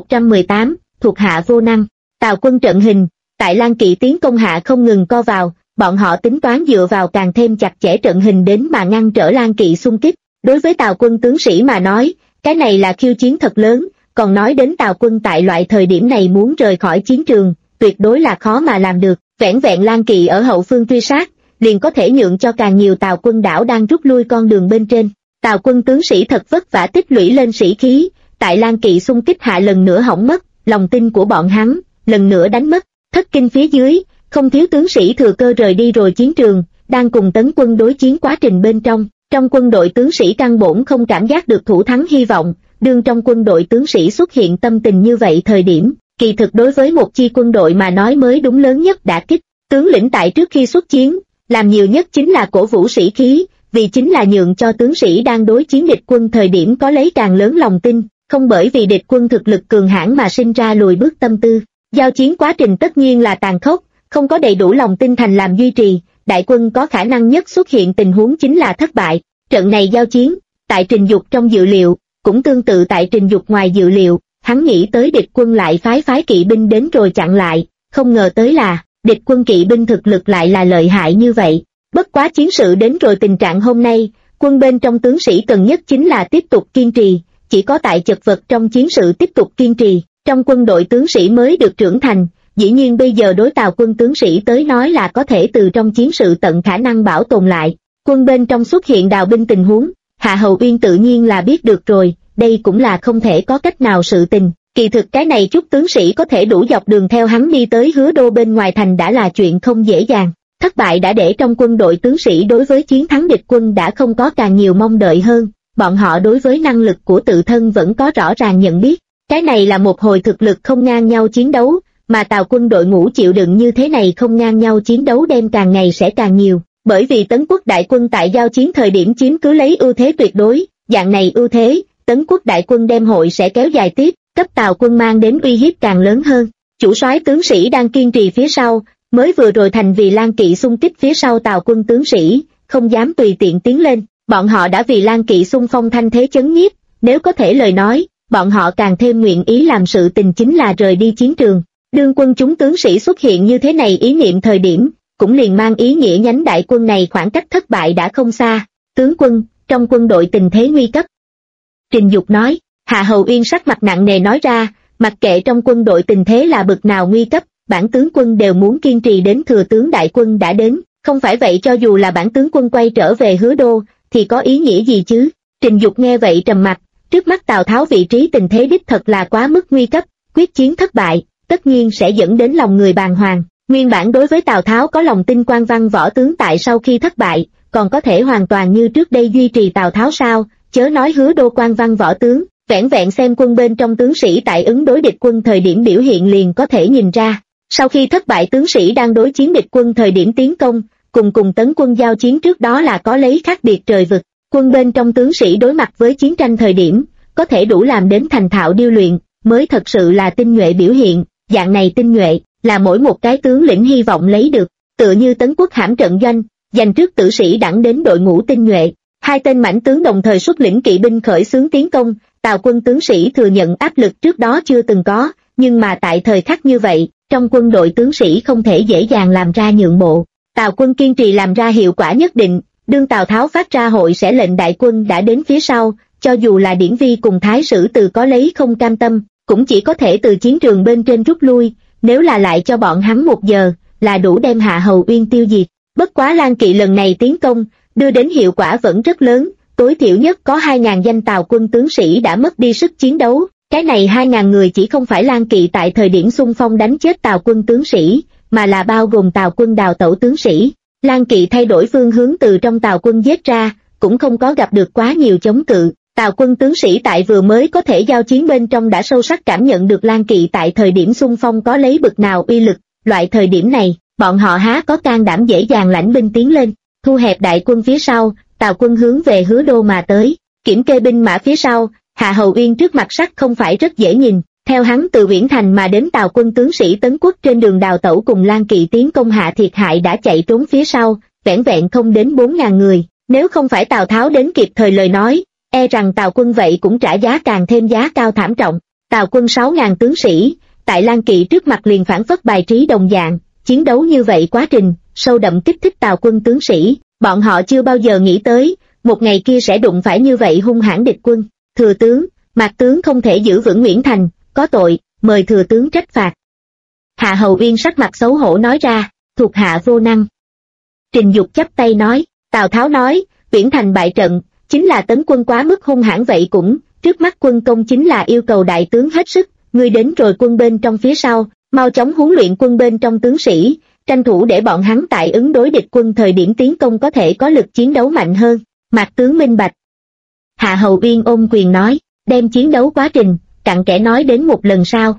3118, thuộc hạ vô năng. Tào quân trận hình, tại lang kỵ tiến công hạ không ngừng co vào, bọn họ tính toán dựa vào càng thêm chặt chẽ trận hình đến mà ngăn trở lang kỵ xung kích. Đối với Tào quân tướng sĩ mà nói, cái này là khiêu chiến thật lớn, còn nói đến Tào quân tại loại thời điểm này muốn rời khỏi chiến trường, tuyệt đối là khó mà làm được. Vẻn vẹn lang kỵ ở hậu phương truy sát, liền có thể nhượng cho càng nhiều Tào quân đảo đang rút lui con đường bên trên. Tào quân tướng sĩ thật vất vả tích lũy lên sĩ khí, tại lang kỵ xung kích hạ lần nữa hỏng mất, lòng tin của bọn hắn lần nữa đánh mất. Thất kinh phía dưới, không thiếu tướng sĩ thừa cơ rời đi rồi chiến trường, đang cùng tấn quân đối chiến quá trình bên trong quân đội tướng sĩ căn bổn không cảm giác được thủ thắng hy vọng. Đương trong quân đội tướng sĩ xuất hiện tâm tình như vậy thời điểm, kỳ thực đối với một chi quân đội mà nói mới đúng lớn nhất đả kích. Tướng lĩnh tại trước khi xuất chiến, làm nhiều nhất chính là cổ vũ sĩ khí, vì chính là nhượng cho tướng sĩ đang đối chiến địch quân thời điểm có lấy càng lớn lòng tin, không bởi vì địch quân thực lực cường hãn mà sinh ra lùi bước tâm tư. Giao chiến quá trình tất nhiên là tàn khốc, không có đầy đủ lòng tin thành làm duy trì, đại quân có khả năng nhất xuất hiện tình huống chính là thất bại. Trận này giao chiến, tại Trình Dục trong dự liệu, cũng tương tự tại Trình Dục ngoài dự liệu, hắn nghĩ tới địch quân lại phái kỵ binh đến rồi chặn lại, không ngờ tới là, địch quân kỵ binh thực lực lại là lợi hại như vậy. Bất quá chiến sự đến rồi tình trạng hôm nay, quân bên trong tướng sĩ cần nhất chính là tiếp tục kiên trì, chỉ có tại chật vật trong chiến sự tiếp tục kiên trì, trong quân đội tướng sĩ mới được trưởng thành. Dĩ nhiên bây giờ đối Tào quân tướng sĩ tới nói là có thể từ trong chiến sự tận khả năng bảo tồn lại. Quân bên trong xuất hiện đào binh tình huống, Hạ Hầu Uyên tự nhiên là biết được rồi, đây cũng là không thể có cách nào sự tình. Kỳ thực cái này chút tướng sĩ có thể đủ dọc đường theo hắn đi tới Hứa Đô bên ngoài thành đã là chuyện không dễ dàng. Thất bại đã để trong quân đội tướng sĩ đối với chiến thắng địch quân đã không có càng nhiều mong đợi hơn, bọn họ đối với năng lực của tự thân vẫn có rõ ràng nhận biết. Cái này là một hồi thực lực không ngang nhau chiến đấu, mà Tào quân đội ngũ chịu đựng như thế này không ngang nhau chiến đấu đem càng ngày sẽ càng nhiều, bởi vì Tấn quốc đại quân tại giao chiến thời điểm chiếm cứ lấy ưu thế tuyệt đối, dạng này ưu thế, Tấn quốc đại quân đem hội sẽ kéo dài tiếp, cấp Tào quân mang đến uy hiếp càng lớn hơn. Chủ soái tướng sĩ đang kiên trì phía sau, mới vừa rồi thành vì lang kỵ xung kích phía sau Tào quân tướng sĩ, không dám tùy tiện tiến lên, bọn họ đã vì lang kỵ xung phong thanh thế chấn nhiếp, nếu có thể lời nói, bọn họ càng thêm nguyện ý làm sự tình chính là rời đi chiến trường. Đương quân chúng tướng sĩ xuất hiện như thế này ý niệm thời điểm, cũng liền mang ý nghĩa nhánh đại quân này khoảng cách thất bại đã không xa. Tướng quân, trong quân đội tình thế nguy cấp. Trình Dục nói. Hạ Hầu Uyên sắc mặt nặng nề nói ra, mặc kệ trong quân đội tình thế là bực nào nguy cấp, bản tướng quân đều muốn kiên trì đến thừa tướng đại quân đã đến, không phải vậy cho dù là bản tướng quân quay trở về Hứa Đô, thì có ý nghĩa gì chứ? Trình Dục nghe vậy trầm mặt, trước mắt Tào Tháo vị trí tình thế đích thật là quá mức nguy cấp, quyết chiến thất bại, tất nhiên sẽ dẫn đến lòng người bàng hoàng. Nguyên bản đối với Tào Tháo có lòng tin quan văn võ tướng tại sau khi thất bại, còn có thể hoàn toàn như trước đây duy trì Tào Tháo sao, chớ nói Hứa Đô quan văn võ tướng, vẻn vẹn xem quân bên trong tướng sĩ tại ứng đối địch quân thời điểm biểu hiện liền có thể nhìn ra. Sau khi thất bại tướng sĩ đang đối chiến địch quân thời điểm tiến công, cùng tấn quân giao chiến trước đó là có lấy khác biệt trời vực. Quân bên trong tướng sĩ đối mặt với chiến tranh thời điểm, có thể đủ làm đến thành thạo điêu luyện, mới thật sự là tinh nhuệ biểu hiện, dạng này tinh nhuệ, là mỗi một cái tướng lĩnh hy vọng lấy được, tựa như Tấn quốc hãm trận doanh, dành trước tử sĩ đẳng đến đội ngũ tinh nhuệ. Hai tên mãnh tướng đồng thời xuất lĩnh kỵ binh khởi xướng tiến công, Tào quân tướng sĩ thừa nhận áp lực trước đó chưa từng có, nhưng mà tại thời khắc như vậy, trong quân đội tướng sĩ không thể dễ dàng làm ra nhượng bộ. Tào quân kiên trì làm ra hiệu quả nhất định, đương Tào Tháo phát ra hội sẽ lệnh đại quân đã đến phía sau, cho dù là Điển Vi cùng Thái Sử Từ có lấy không cam tâm, cũng chỉ có thể từ chiến trường bên trên rút lui, nếu là lại cho bọn hắn 1 giờ, là đủ đem Hạ Hầu Uyên tiêu diệt. Bất quá Lang kỵ lần này tiến công, đưa đến hiệu quả vẫn rất lớn, tối thiểu nhất có 2.000 danh Tào quân tướng sĩ đã mất đi sức chiến đấu. Cái này 2.000 người chỉ không phải Lan Kỵ tại thời điểm xung phong đánh chết Tào quân tướng sĩ, mà là bao gồm Tào quân đào tẩu tướng sĩ. Lan Kỵ thay đổi phương hướng từ trong Tào quân giết ra, cũng không có gặp được quá nhiều chống cự. Tào quân tướng sĩ tại vừa mới có thể giao chiến bên trong đã sâu sắc cảm nhận được Lan Kỵ tại thời điểm xung phong có lấy bực nào uy lực. Loại thời điểm này, bọn họ há có can đảm dễ dàng lãnh binh tiến lên. Thu hẹp đại quân phía sau, Tào quân hướng về Hứa Đô mà tới. Kiểm kê binh mã phía sau, Hạ Hầu Uyên trước mặt sắc không phải rất dễ nhìn. Theo hắn từ Uyển Thành mà đến Tào quân tướng sĩ Tấn Quốc trên đường đào tẩu cùng Lan Kỵ tiến công hạ thiệt hại đã chạy trốn phía sau, vẻn vẹn không đến 4.000 người. Nếu không phải Tào Tháo đến kịp thời lời nói, e rằng Tào quân vậy cũng trả giá càng thêm giá cao thảm trọng. Tào quân 6.000 tướng sĩ, tại Lan Kỵ trước mặt liền phản phất bài trí đồng dạng, chiến đấu như vậy quá trình, sâu đậm kích thích Tào quân tướng sĩ, bọn họ chưa bao giờ nghĩ tới, một ngày kia sẽ đụng phải như vậy hung hãn địch quân. Thừa tướng, Mạc tướng không thể giữ vững Uyển Thành, có tội, mời thừa tướng trách phạt. Hạ Hầu Uyên sắc mặt xấu hổ nói ra, thuộc hạ vô năng. Trình Dục chắp tay nói, Tào Tháo nói, Uyển Thành bại trận, chính là tấn quân quá mức hung hãn vậy cũng, trước mắt quân công chính là yêu cầu đại tướng hết sức, ngươi đến rồi quân bên trong phía sau, mau chóng huấn luyện quân bên trong tướng sĩ, tranh thủ để bọn hắn tại ứng đối địch quân thời điểm tiến công có thể có lực chiến đấu mạnh hơn. Mạc tướng minh bạch. Hạ Hầu Uyên ôm quyền nói, đem chiến đấu quá trình, cặn kẽ nói đến một lần sau.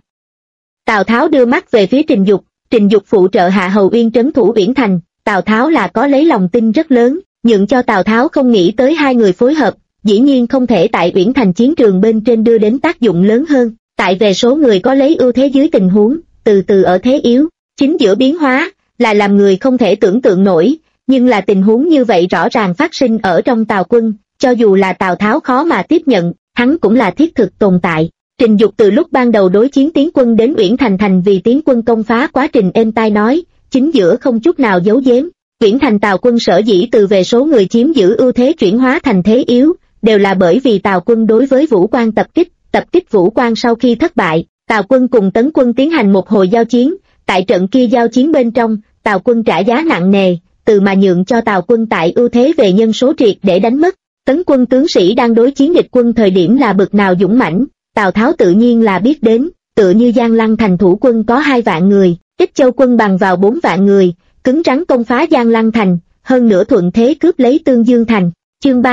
Tào Tháo đưa mắt về phía Trình Dục phụ trợ Hạ Hầu Uyên trấn thủ Uyển Thành, Tào Tháo là có lấy lòng tin rất lớn, nhượng cho Tào Tháo không nghĩ tới hai người phối hợp, dĩ nhiên không thể tại Uyển Thành chiến trường bên trên đưa đến tác dụng lớn hơn, tại về số người có lấy ưu thế dưới tình huống, từ từ ở thế yếu, chính giữa biến hóa, là làm người không thể tưởng tượng nổi, nhưng là tình huống như vậy rõ ràng phát sinh ở trong Tào quân, cho dù là Tào Tháo khó mà tiếp nhận, hắn cũng là thiết thực tồn tại. Trình Dục từ lúc ban đầu đối chiến tiến quân đến Uyển Thành vì tiến quân công phá quá trình êm tai nói, chính giữa không chút nào giấu giếm. Uyển Thành Tào quân sở dĩ từ về số người chiếm giữ ưu thế chuyển hóa thành thế yếu, đều là bởi vì Tào quân đối với Vũ Quan tập kích Vũ Quan sau khi thất bại, Tào quân cùng Tấn quân tiến hành một hồi giao chiến, tại trận kia giao chiến bên trong, Tào quân trả giá nặng nề, từ mà nhượng cho Tào quân tại ưu thế về nhân số triệt để đánh mất. Tấn quân tướng sĩ đang đối chiến địch quân thời điểm là bực nào dũng mãnh, Tào Tháo tự nhiên là biết đến, tựa như Giang Lăng thành thủ quân có 2 vạn người, Ích Châu quân bằng vào 4 vạn người, cứng rắn công phá Giang Lăng thành, hơn nữa thuận thế cướp lấy Tương Dương thành. Chương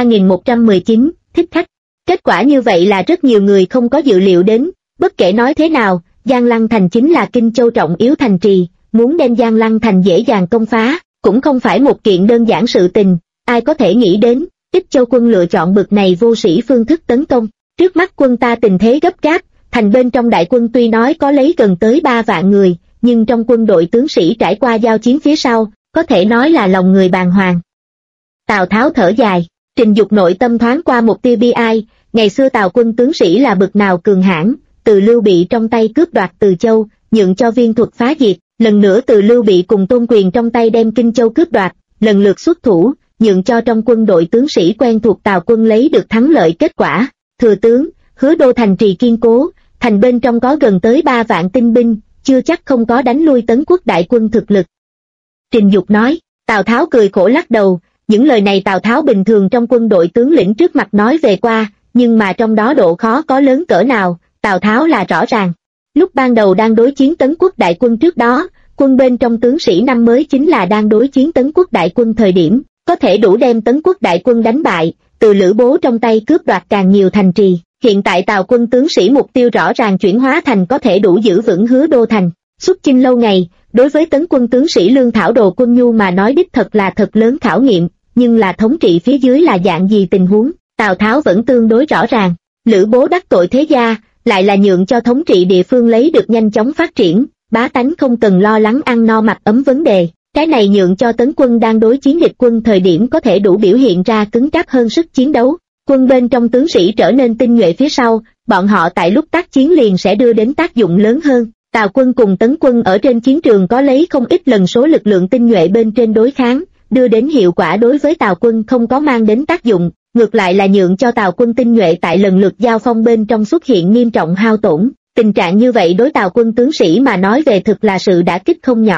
3119, thích khách. Kết quả như vậy là rất nhiều người không có dự liệu đến, bất kể nói thế nào, Giang Lăng thành chính là Kinh Châu trọng yếu thành trì, muốn đem Giang Lăng thành dễ dàng công phá, cũng không phải một kiện đơn giản sự tình, ai có thể nghĩ đến, Ích Châu quân lựa chọn bực này vô sĩ phương thức tấn công. Trước mắt quân ta tình thế gấp gáp, thành bên trong đại quân tuy nói có lấy gần tới 3 vạn người, nhưng trong quân đội tướng sĩ trải qua giao chiến phía sau, có thể nói là lòng người bàng hoàng. Tào Tháo thở dài, Trình Dục nội tâm thoáng qua một tia bi ai, ngày xưa Tào quân tướng sĩ là bực nào cường hãn, từ Lưu Bị trong tay cướp đoạt Từ Châu, nhượng cho Viên Thuật phá diệt, lần nữa từ Lưu Bị cùng Tôn Quyền trong tay đem Kinh Châu cướp đoạt, lần lượt xuất thủ, nhượng cho trong quân đội tướng sĩ quen thuộc Tào quân lấy được thắng lợi kết quả. Thừa tướng, Hứa Đô thành trì kiên cố, thành bên trong có gần tới 3 vạn tinh binh, chưa chắc không có đánh lui Tấn quốc đại quân thực lực. Trình Dục nói, Tào Tháo cười khổ lắc đầu, những lời này Tào Tháo bình thường trong quân đội tướng lĩnh trước mặt nói về qua, nhưng mà trong đó độ khó có lớn cỡ nào, Tào Tháo là rõ ràng. Lúc ban đầu đang đối chiến Tấn quốc đại quân trước đó, quân bên trong tướng sĩ năm mới chính là đang đối chiến Tấn quốc đại quân thời điểm, có thể đủ đem Tấn quốc đại quân đánh bại, từ Lữ Bố trong tay cướp đoạt càng nhiều thành trì. Hiện tại Tào quân tướng sĩ mục tiêu rõ ràng chuyển hóa thành có thể đủ giữ vững Hứa Đô thành. Xuất chinh lâu ngày, đối với Tấn quân tướng sĩ lương thảo đồ quân nhu mà nói đích thật là thật lớn khảo nghiệm, nhưng là thống trị phía dưới là dạng gì tình huống, Tào Tháo vẫn tương đối rõ ràng. Lữ Bố đắc tội thế gia, lại là nhượng cho thống trị địa phương lấy được nhanh chóng phát triển, bá tánh không cần lo lắng ăn no mặc ấm vấn đề. Cái này nhượng cho Tấn quân đang đối chiến địch quân thời điểm có thể đủ biểu hiện ra cứng cáp hơn sức chiến đấu. Quân bên trong tướng sĩ trở nên tinh nhuệ phía sau, bọn họ tại lúc tác chiến liền sẽ đưa đến tác dụng lớn hơn. Tào quân cùng Tấn quân ở trên chiến trường có lấy không ít lần số lực lượng tinh nhuệ bên trên đối kháng, đưa đến hiệu quả đối với Tào quân không có mang đến tác dụng, ngược lại là nhượng cho Tào quân tinh nhuệ tại lần lượt giao phong bên trong xuất hiện nghiêm trọng hao tổn. Tình trạng như vậy đối Tào quân tướng sĩ mà nói về thực là sự đả kích không nhỏ.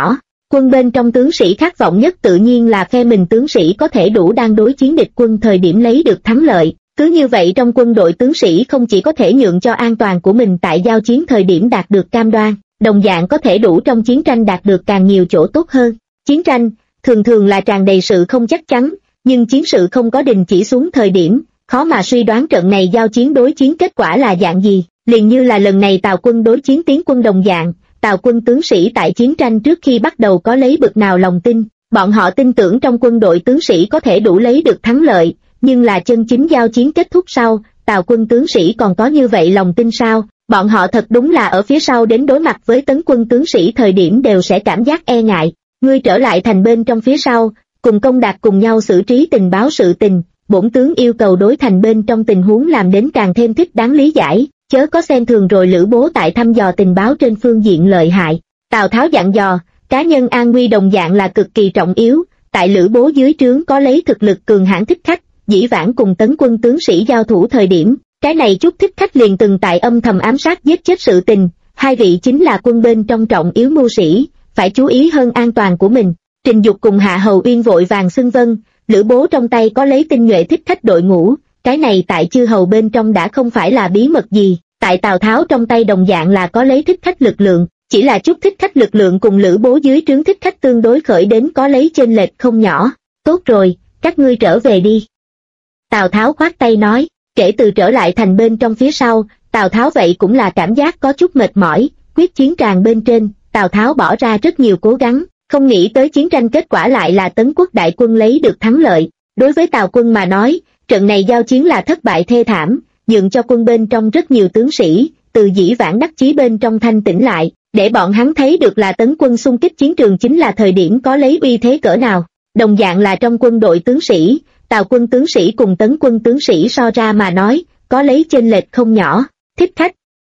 Quân bên trong tướng sĩ khát vọng nhất tự nhiên là phe mình tướng sĩ có thể đủ đang đối chiến địch quân thời điểm lấy được thắng lợi. Cứ như vậy trong quân đội tướng sĩ không chỉ có thể nhượng cho an toàn của mình tại giao chiến thời điểm đạt được cam đoan, đồng dạng có thể đủ trong chiến tranh đạt được càng nhiều chỗ tốt hơn. Chiến tranh, thường thường là tràn đầy sự không chắc chắn, nhưng chiến sự không có đình chỉ xuống thời điểm, khó mà suy đoán trận này giao chiến đối chiến kết quả là dạng gì. Liền như là lần này Tào quân đối chiến Tiến quân đồng dạng, Tào quân tướng sĩ tại chiến tranh trước khi bắt đầu có lấy bực nào lòng tin, bọn họ tin tưởng trong quân đội tướng sĩ có thể đủ lấy được thắng lợi, nhưng là chân chính giao chiến kết thúc sau, Tào quân tướng sĩ còn có như vậy lòng tin sao? Bọn họ thật đúng là ở phía sau đến đối mặt với Tấn quân tướng sĩ thời điểm đều sẽ cảm giác e ngại. Ngươi trở lại thành bên trong phía sau, cùng Công Đạt cùng nhau xử trí tình báo sự tình, bổn tướng yêu cầu đối thành bên trong tình huống làm đến càng thêm thích đáng lý giải, chớ có xem thường rồi Lữ Bố tại thăm dò tình báo trên phương diện lợi hại. Tào Tháo dặn dò, cá nhân an nguy đồng dạng là cực kỳ trọng yếu, tại Lữ Bố dưới trướng có lấy thực lực cường hãn Thích Khách, dĩ vãng cùng Tấn quân tướng sĩ giao thủ thời điểm, cái này chút Thích Khách liền từng tại âm thầm ám sát giết chết sự tình, hai vị chính là quân bên trong trọng yếu mưu sĩ, phải chú ý hơn an toàn của mình. Trình Dục cùng Hạ Hầu Uyên vội vàng xưng vâng, Lữ Bố trong tay có lấy tinh nhuệ Thích Khách đội ngũ, cái này tại chư hầu bên trong đã không phải là bí mật gì, tại Tào Tháo trong tay đồng dạng là có lấy Thích Khách lực lượng, chỉ là chút Thích Khách lực lượng cùng Lữ Bố dưới trướng Thích Khách tương đối khởi đến có lấy chênh lệch không nhỏ. Tốt rồi, các ngươi trở về đi. Tào Tháo khoát tay nói, kể từ trở lại thành bên trong phía sau, Tào Tháo vậy cũng là cảm giác có chút mệt mỏi, quyết chiến tràng bên trên, Tào Tháo bỏ ra rất nhiều cố gắng, không nghĩ tới chiến tranh kết quả lại là Tấn quốc đại quân lấy được thắng lợi. Đối với Tào quân mà nói, trận này giao chiến là thất bại thê thảm, nhượng cho quân bên trong rất nhiều tướng sĩ, từ dĩ vãng đắc chí bên trong thanh tĩnh lại, để bọn hắn thấy được là Tấn quân xung kích chiến trường chính là thời điểm có lấy uy thế cỡ nào. Đồng dạng là trong quân đội tướng sĩ, Tào quân tướng sĩ cùng Tấn quân tướng sĩ so ra mà nói, có lấy chênh lệch không nhỏ. Thích Khách.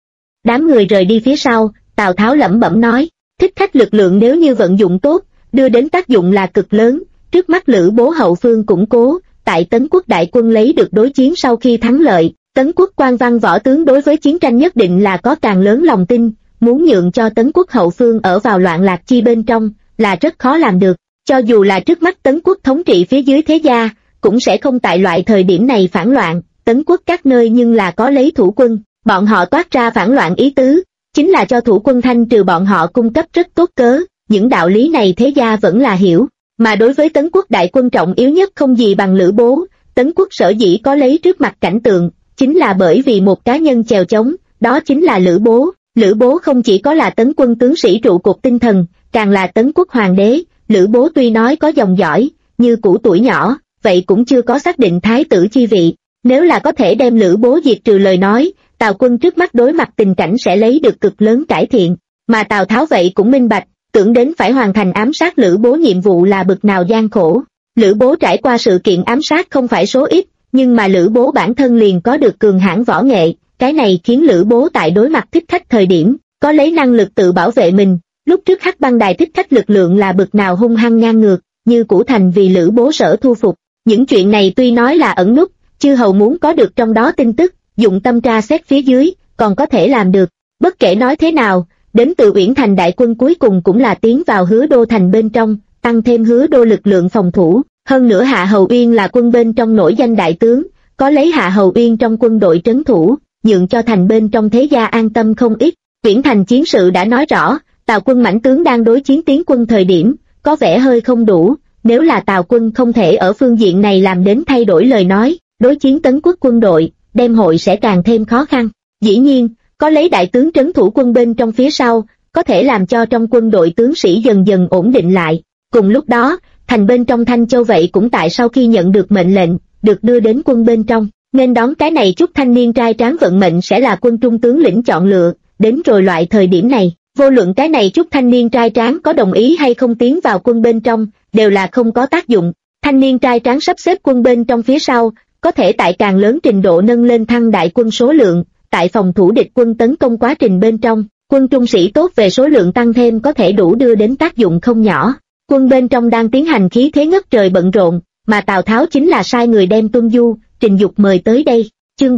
Đám người rời đi phía sau, Tào Tháo lẩm bẩm nói, Thích Khách lực lượng nếu như vận dụng tốt, đưa đến tác dụng là cực lớn, trước mắt Lữ Bố hậu phương củng cố, tại Tấn quốc đại quân lấy được đối chiến sau khi thắng lợi, Tấn quốc quan văn võ tướng đối với chiến tranh nhất định là có càng lớn lòng tin, muốn nhượng cho Tấn quốc hậu phương ở vào loạn lạc chi bên trong, là rất khó làm được, cho dù là trước mắt Tấn quốc thống trị phía dưới thế gia, cũng sẽ không tại loại thời điểm này phản loạn, Tấn quốc các nơi nhưng là có lấy thủ quân, bọn họ toát ra phản loạn ý tứ, chính là cho thủ quân thanh trừ bọn họ cung cấp rất tốt cớ, những đạo lý này thế gia vẫn là hiểu, mà đối với Tấn quốc đại quân trọng yếu nhất không gì bằng Lữ Bố, Tấn quốc sở dĩ có lấy trước mặt cảnh tượng, chính là bởi vì một cá nhân chèo chống, đó chính là Lữ Bố. Lữ Bố không chỉ có là Tấn quân tướng sĩ trụ cột tinh thần, càng là Tấn quốc hoàng đế. Lữ Bố tuy nói có dòng dõi, như cũ tuổi nhỏ, vậy cũng chưa có xác định thái tử chi vị. Nếu là có thể đem Lữ Bố diệt trừ lời nói, Tào quân trước mắt đối mặt tình cảnh sẽ lấy được cực lớn cải thiện. Mà Tào Tháo vậy cũng minh bạch, tưởng đến phải hoàn thành ám sát Lữ Bố nhiệm vụ là bực nào gian khổ. Lữ Bố trải qua sự kiện ám sát không phải số ít, nhưng mà Lữ Bố bản thân liền có được cường hãn võ nghệ, cái này khiến Lữ Bố tại đối mặt Thích Khách thời điểm, có lấy năng lực tự bảo vệ mình. Lúc trước Hắc Băng Đài Thích Khách lực lượng là bực nào hung hăng ngang ngược, như cũ thành vì Lữ Bố sở thu phục. Những chuyện này tuy nói là ẩn núp, chư hầu muốn có được trong đó tin tức, dụng tâm tra xét phía dưới, còn có thể làm được. Bất kể nói thế nào, đến từ Uyển Thành đại quân cuối cùng cũng là tiến vào Hứa Đô thành bên trong, tăng thêm Hứa Đô lực lượng phòng thủ. Hơn nữa Hạ Hầu Uyên là quân bên trong nổi danh đại tướng, có lấy Hạ Hầu Uyên trong quân đội trấn thủ, nhượng cho thành bên trong thế gia an tâm không ít. Uyển Thành chiến sự đã nói rõ, Tào quân mãnh tướng đang đối chiến Tiến quân thời điểm, có vẻ hơi không đủ, nếu là Tào quân không thể ở phương diện này làm đến thay đổi lời nói, đối chiến Tấn quốc quân đội, đem hội sẽ càng thêm khó khăn. Dĩ nhiên, có lấy đại tướng trấn thủ quân bên trong phía sau, có thể làm cho trong quân đội tướng sĩ dần dần ổn định lại. Cùng lúc đó, thành bên trong Thanh Châu vậy cũng tại sau khi nhận được mệnh lệnh, được đưa đến quân bên trong, nên đón cái này chút thanh niên trai tráng vận mệnh sẽ là quân trung tướng lĩnh chọn lựa. Đến rồi loại thời điểm này, vô luận cái này chút thanh niên trai tráng có đồng ý hay không tiến vào quân bên trong, đều là không có tác dụng. Thanh niên trai tráng sắp xếp quân bên trong phía sau, có thể tại càng lớn trình độ nâng lên thăng đại quân số lượng, tại phòng thủ địch quân tấn công quá trình bên trong, quân trung sĩ tốt về số lượng tăng thêm có thể đủ đưa đến tác dụng không nhỏ. Quân bên trong đang tiến hành khí thế ngất trời bận rộn, mà Tào Tháo chính là sai người đem Tuân Du, Trình Dục mời tới đây. Chương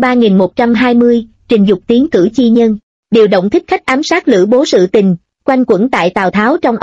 3120, Trình Dục tiến cử chi nhân. Điều động Thích Khách ám sát Lữ Bố sự tình, quanh quẩn tại Tào Tháo trong óc,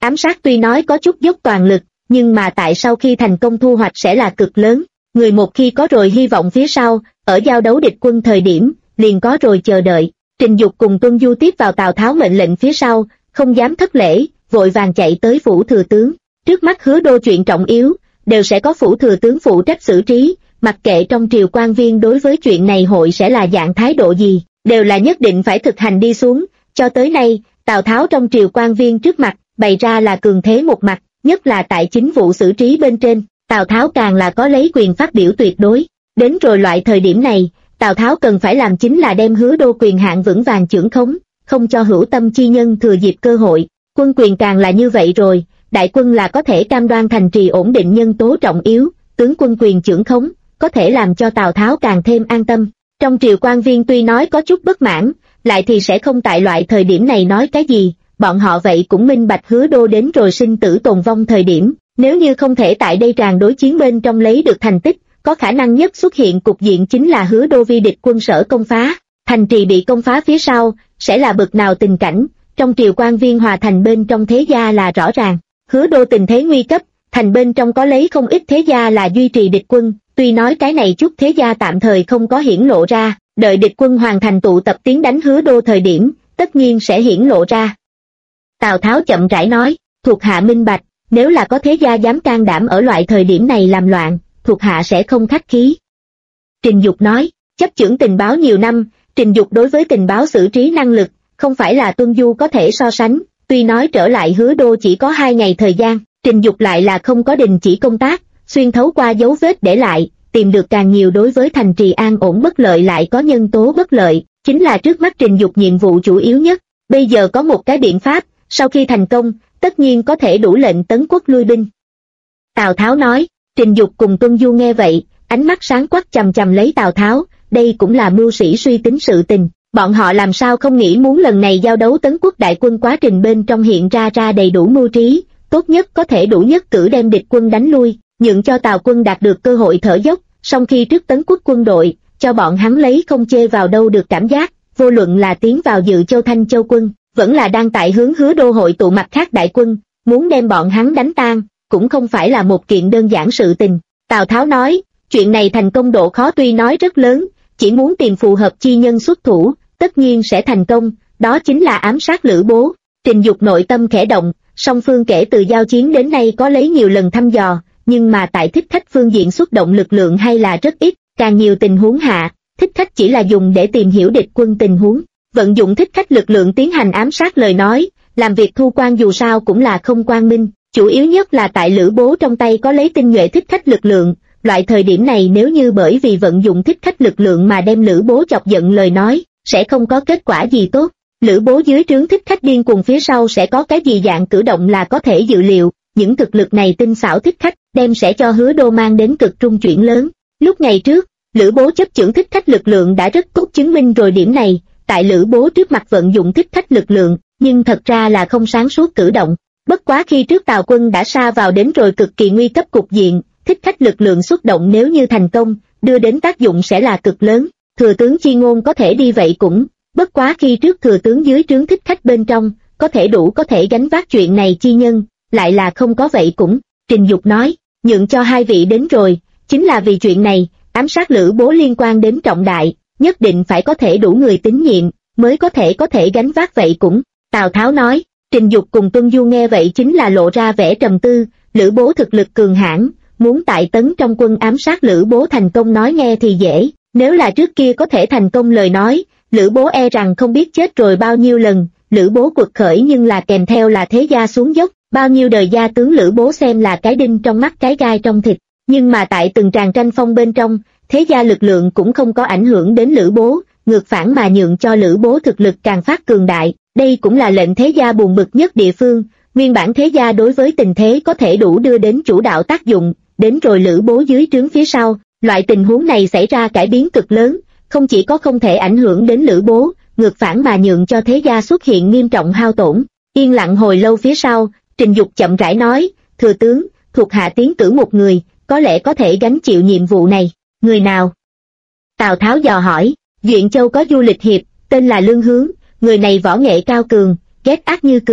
ám sát tuy nói có chút dốc toàn lực, nhưng mà tại sau khi thành công thu hoạch sẽ là cực lớn. Người một khi có rồi hy vọng phía sau, ở giao đấu địch quân thời điểm, liền có rồi chờ đợi. Trình Dục cùng Tuân Du tiếp vào Tào Tháo mệnh lệnh phía sau, không dám thất lễ, vội vàng chạy tới phủ thừa tướng. Trước mắt Hứa Đô chuyện trọng yếu, đều sẽ có phủ thừa tướng phụ trách xử trí, mặc kệ trong triều quan viên đối với chuyện này hội sẽ là dạng thái độ gì, đều là nhất định phải thực hành đi xuống. Cho tới nay, Tào Tháo trong triều quan viên trước mặt, bày ra là cường thế một mặt, nhất là tại chính vụ xử trí bên trên, Tào Tháo càng là có lấy quyền phát biểu tuyệt đối. Đến rồi loại thời điểm này, Tào Tháo cần phải làm chính là đem Hứa Đô quyền hạn vững vàng chưởng khống, không cho hữu tâm chi nhân thừa dịp cơ hội. Quân quyền càng là như vậy rồi, đại quân là có thể cam đoan thành trì ổn định nhân tố trọng yếu, tướng quân quyền chưởng khống, có thể làm cho Tào Tháo càng thêm an tâm. Trong triều quan viên tuy nói có chút bất mãn, lại thì sẽ không tại loại thời điểm này nói cái gì, bọn họ vậy cũng minh bạch Hứa Đô đến rồi sinh tử tồn vong thời điểm, nếu như không thể tại đây tràn đối chiến bên trong lấy được thành tích, có khả năng nhất xuất hiện cục diện chính là Hứa Đô vi địch quân sở công phá, thành trì bị công phá phía sau, sẽ là bực nào tình cảnh. Trong triều quan viên hòa thành bên trong thế gia là rõ ràng, Hứa Đô tình thế nguy cấp, thành bên trong có lấy không ít thế gia là duy trì địch quân, tuy nói cái này chút thế gia tạm thời không có hiển lộ ra, đợi địch quân hoàn thành tụ tập tiến đánh Hứa Đô thời điểm, tất nhiên sẽ hiển lộ ra. Tào Tháo chậm rãi nói, thuộc hạ minh bạch, nếu là có thế gia dám can đảm ở loại thời điểm này làm loạn, thuộc hạ sẽ không khách khí. Trình Dục nói, chấp chưởng tình báo nhiều năm, Trình Dục đối với tình báo xử trí năng lực, không phải là Tuân Du có thể so sánh, tuy nói trở lại Hứa Đô chỉ có 2 ngày thời gian, Trình Dục lại là không có đình chỉ công tác, xuyên thấu qua dấu vết để lại, tìm được càng nhiều đối với thành trì an ổn bất lợi lại có nhân tố bất lợi, chính là trước mắt Trình Dục nhiệm vụ chủ yếu nhất. Bây giờ có một cái biện pháp, sau khi thành công, tất nhiên có thể đủ lệnh tấn quốc lui binh. Tào Tháo nói. Trình Dục cùng Tuân Du nghe vậy, ánh mắt sáng quắc chằm chằm lấy Tào Tháo, đây cũng là mưu sĩ suy tính sự tình, bọn họ làm sao không nghĩ muốn lần này giao đấu tấn quốc đại quân quá trình bên trong hiện ra đầy đủ mưu trí, tốt nhất có thể đủ nhất cử đem địch quân đánh lui, nhượng cho Tào quân đạt được cơ hội thở dốc, song khi trước tấn quốc quân đội, cho bọn hắn lấy không chê vào đâu được cảm giác, vô luận là tiến vào Dự Châu Thanh Châu quân, vẫn là đang tại hướng Hứa Đô hội tụ mặt khác đại quân, muốn đem bọn hắn đánh tan, cũng không phải là một kiện đơn giản sự tình. Tào Tháo nói, chuyện này thành công độ khó tuy nói rất lớn, chỉ muốn tìm phù hợp chi nhân xuất thủ, tất nhiên sẽ thành công, đó chính là ám sát Lữ Bố. Trình Dục nội tâm khẽ động, song phương kể từ giao chiến đến nay có lấy nhiều lần thăm dò, nhưng mà tại thích khách phương diện xuất động lực lượng hay là rất ít, càng nhiều tình huống hạ, thích khách chỉ là dùng để tìm hiểu địch quân tình huống, vận dụng thích khách lực lượng tiến hành ám sát lời nói, làm việc thu quan dù sao cũng là không quang minh. Chủ yếu nhất là tại Lữ Bố trong tay có lấy tinh nhuệ thích khách lực lượng, loại thời điểm này nếu như bởi vì vận dụng thích khách lực lượng mà đem Lữ Bố chọc giận lời nói, sẽ không có kết quả gì tốt. Lữ Bố dưới trướng thích khách điên cuồng phía sau sẽ có cái gì dạng cử động là có thể dự liệu, những thực lực này tinh xảo thích khách, đem sẽ cho Hứa Đô mang đến cực trung chuyển lớn. Lúc ngày trước, Lữ Bố chấp chưởng thích khách lực lượng đã rất tốt chứng minh rồi điểm này, tại Lữ Bố trước mặt vận dụng thích khách lực lượng, nhưng thật ra là không sáng suốt cử động. Bất quá khi trước Tào quân đã sa vào đến rồi cực kỳ nguy cấp cục diện, thích khách lực lượng xuất động nếu như thành công, đưa đến tác dụng sẽ là cực lớn. Thừa tướng chi ngôn có thể đi vậy cũng, bất quá khi trước thừa tướng dưới trướng thích khách bên trong, có thể gánh vác chuyện này chi nhân, lại là không có vậy cũng. Trình Dục nói, nhượng cho 2 vị đến rồi, chính là vì chuyện này, ám sát Lữ Bố liên quan đến trọng đại, nhất định phải có thể đủ người tín nhiệm, mới có thể gánh vác vậy cũng. Tào Tháo nói. Trình Dục cùng Tuân Du nghe vậy chính là lộ ra vẻ trầm tư, Lữ Bố thực lực cường hãn, muốn tại tấn trong quân ám sát Lữ Bố thành công nói nghe thì dễ, nếu là trước kia có thể thành công lời nói, Lữ Bố e rằng không biết chết rồi bao nhiêu lần. Lữ Bố quật khởi nhưng là kèm theo là thế gia xuống dốc, bao nhiêu đời gia tướng Lữ Bố xem là cái đinh trong mắt cái gai trong thịt, nhưng mà tại từng tràng tranh phong bên trong, thế gia lực lượng cũng không có ảnh hưởng đến Lữ Bố, ngược phản mà nhượng cho Lữ Bố thực lực càng phát cường đại. Đây cũng là lệnh thế gia buồn bực nhất địa phương, nguyên bản thế gia đối với tình thế có thể đủ đưa đến chủ đạo tác dụng, đến rồi Lữ Bố dưới trướng phía sau, loại tình huống này xảy ra cải biến cực lớn, không chỉ có không thể ảnh hưởng đến Lữ Bố, ngược phản mà nhượng cho thế gia xuất hiện nghiêm trọng hao tổn. Yên lặng hồi lâu phía sau, Trình Dục chậm rãi nói, thừa tướng, thuộc hạ tiến cử một người, có lẽ có thể gánh chịu nhiệm vụ này. Người nào? Tào Tháo dò hỏi. Duyện Châu có du lịch hiệp, tên là Lương Hướng, người này võ nghệ cao cường, ghét ác như cừu,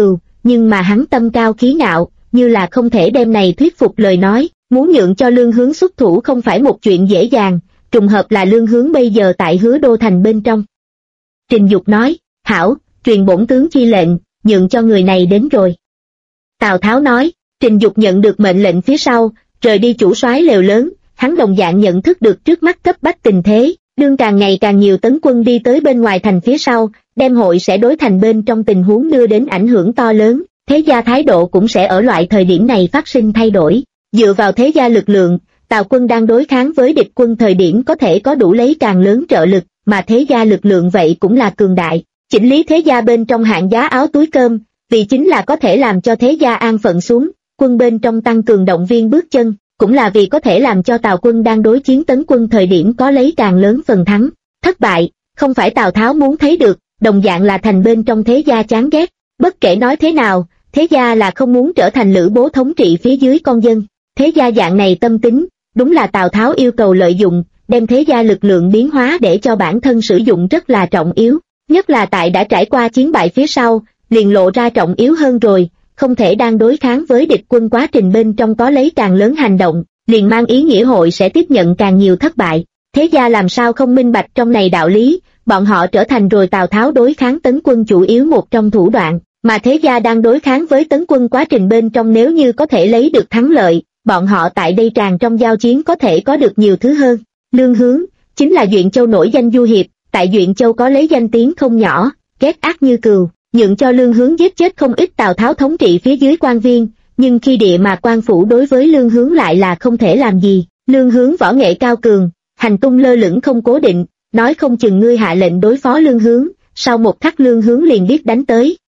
nhưng mà hắn tâm cao khí ngạo, như là không thể đem này thuyết phục lời nói, muốn nhượng cho Lương Hướng xuất thủ không phải một chuyện dễ dàng, trùng hợp là Lương Hướng bây giờ tại Hứa Đô thành bên trong. Trình Dục nói, hảo, truyền bổn tướng chi lệnh, nhượng cho người này đến rồi. Tào Tháo nói, Trình Dục nhận được mệnh lệnh phía sau, rời đi chủ soái lều lớn, hắn đồng dạng nhận thức được trước mắt cấp bách tình thế, đương càng ngày càng nhiều tấn quân đi tới bên ngoài thành phía sau, đem hội sẽ đối thành bên trong tình huống đưa đến ảnh hưởng to lớn, thế gia thái độ cũng sẽ ở loại thời điểm này phát sinh thay đổi. Dựa vào thế gia lực lượng, Tào quân đang đối kháng với địch quân thời điểm có thể có đủ lấy càng lớn trợ lực, mà thế gia lực lượng vậy cũng là cường đại. Chỉnh lý thế gia bên trong hạng giá áo túi cơm, vì chính là có thể làm cho thế gia an phận xuống, quân bên trong tăng cường động viên bước chân, cũng là vì có thể làm cho Tào quân đang đối chiến tấn quân thời điểm có lấy càng lớn phần thắng. Thất bại, không phải Tào Tháo muốn thấy được, đồng dạng là thành bên trong thế gia chán ghét. Bất kể nói thế nào, thế gia là không muốn trở thành lữ bố thống trị phía dưới con dân. Thế gia dạng này tâm tính, đúng là Tào Tháo yêu cầu lợi dụng, đem thế gia lực lượng biến hóa để cho bản thân sử dụng rất là trọng yếu. Nhất là tại đã trải qua chiến bại phía sau, liền lộ ra trọng yếu hơn rồi, không thể đang đối kháng với địch quân quá trình bên trong có lấy càng lớn hành động, liền mang ý nghĩa hội sẽ tiếp nhận càng nhiều thất bại. Thế gia làm sao không minh bạch trong này đạo lý, bọn họ trở thành rồi Tào Tháo đối kháng tấn quân chủ yếu một trong thủ đoạn, mà thế gia đang đối kháng với tấn quân quá trình bên trong nếu như có thể lấy được thắng lợi, bọn họ tại đây tràn trong giao chiến có thể có được nhiều thứ hơn. Lương Hướng, chính là Duyện Châu nổi danh du hiệp, tại Duyện Châu có lấy danh tiếng không nhỏ, ghét ác như cừu, nhượng cho Lương Hướng giết chết không ít Tào Tháo thống trị phía dưới quan viên, nhưng khi địa mà quan phủ đối với Lương Hướng lại là không thể làm gì. Lương Hướng võ nghệ cao cường, hành tung lơ lửng không cố định, nói không chừng ngươi hạ lệnh đối phó Lương Hướng, sau một khắc Lương Hướng liền biết đánh tới.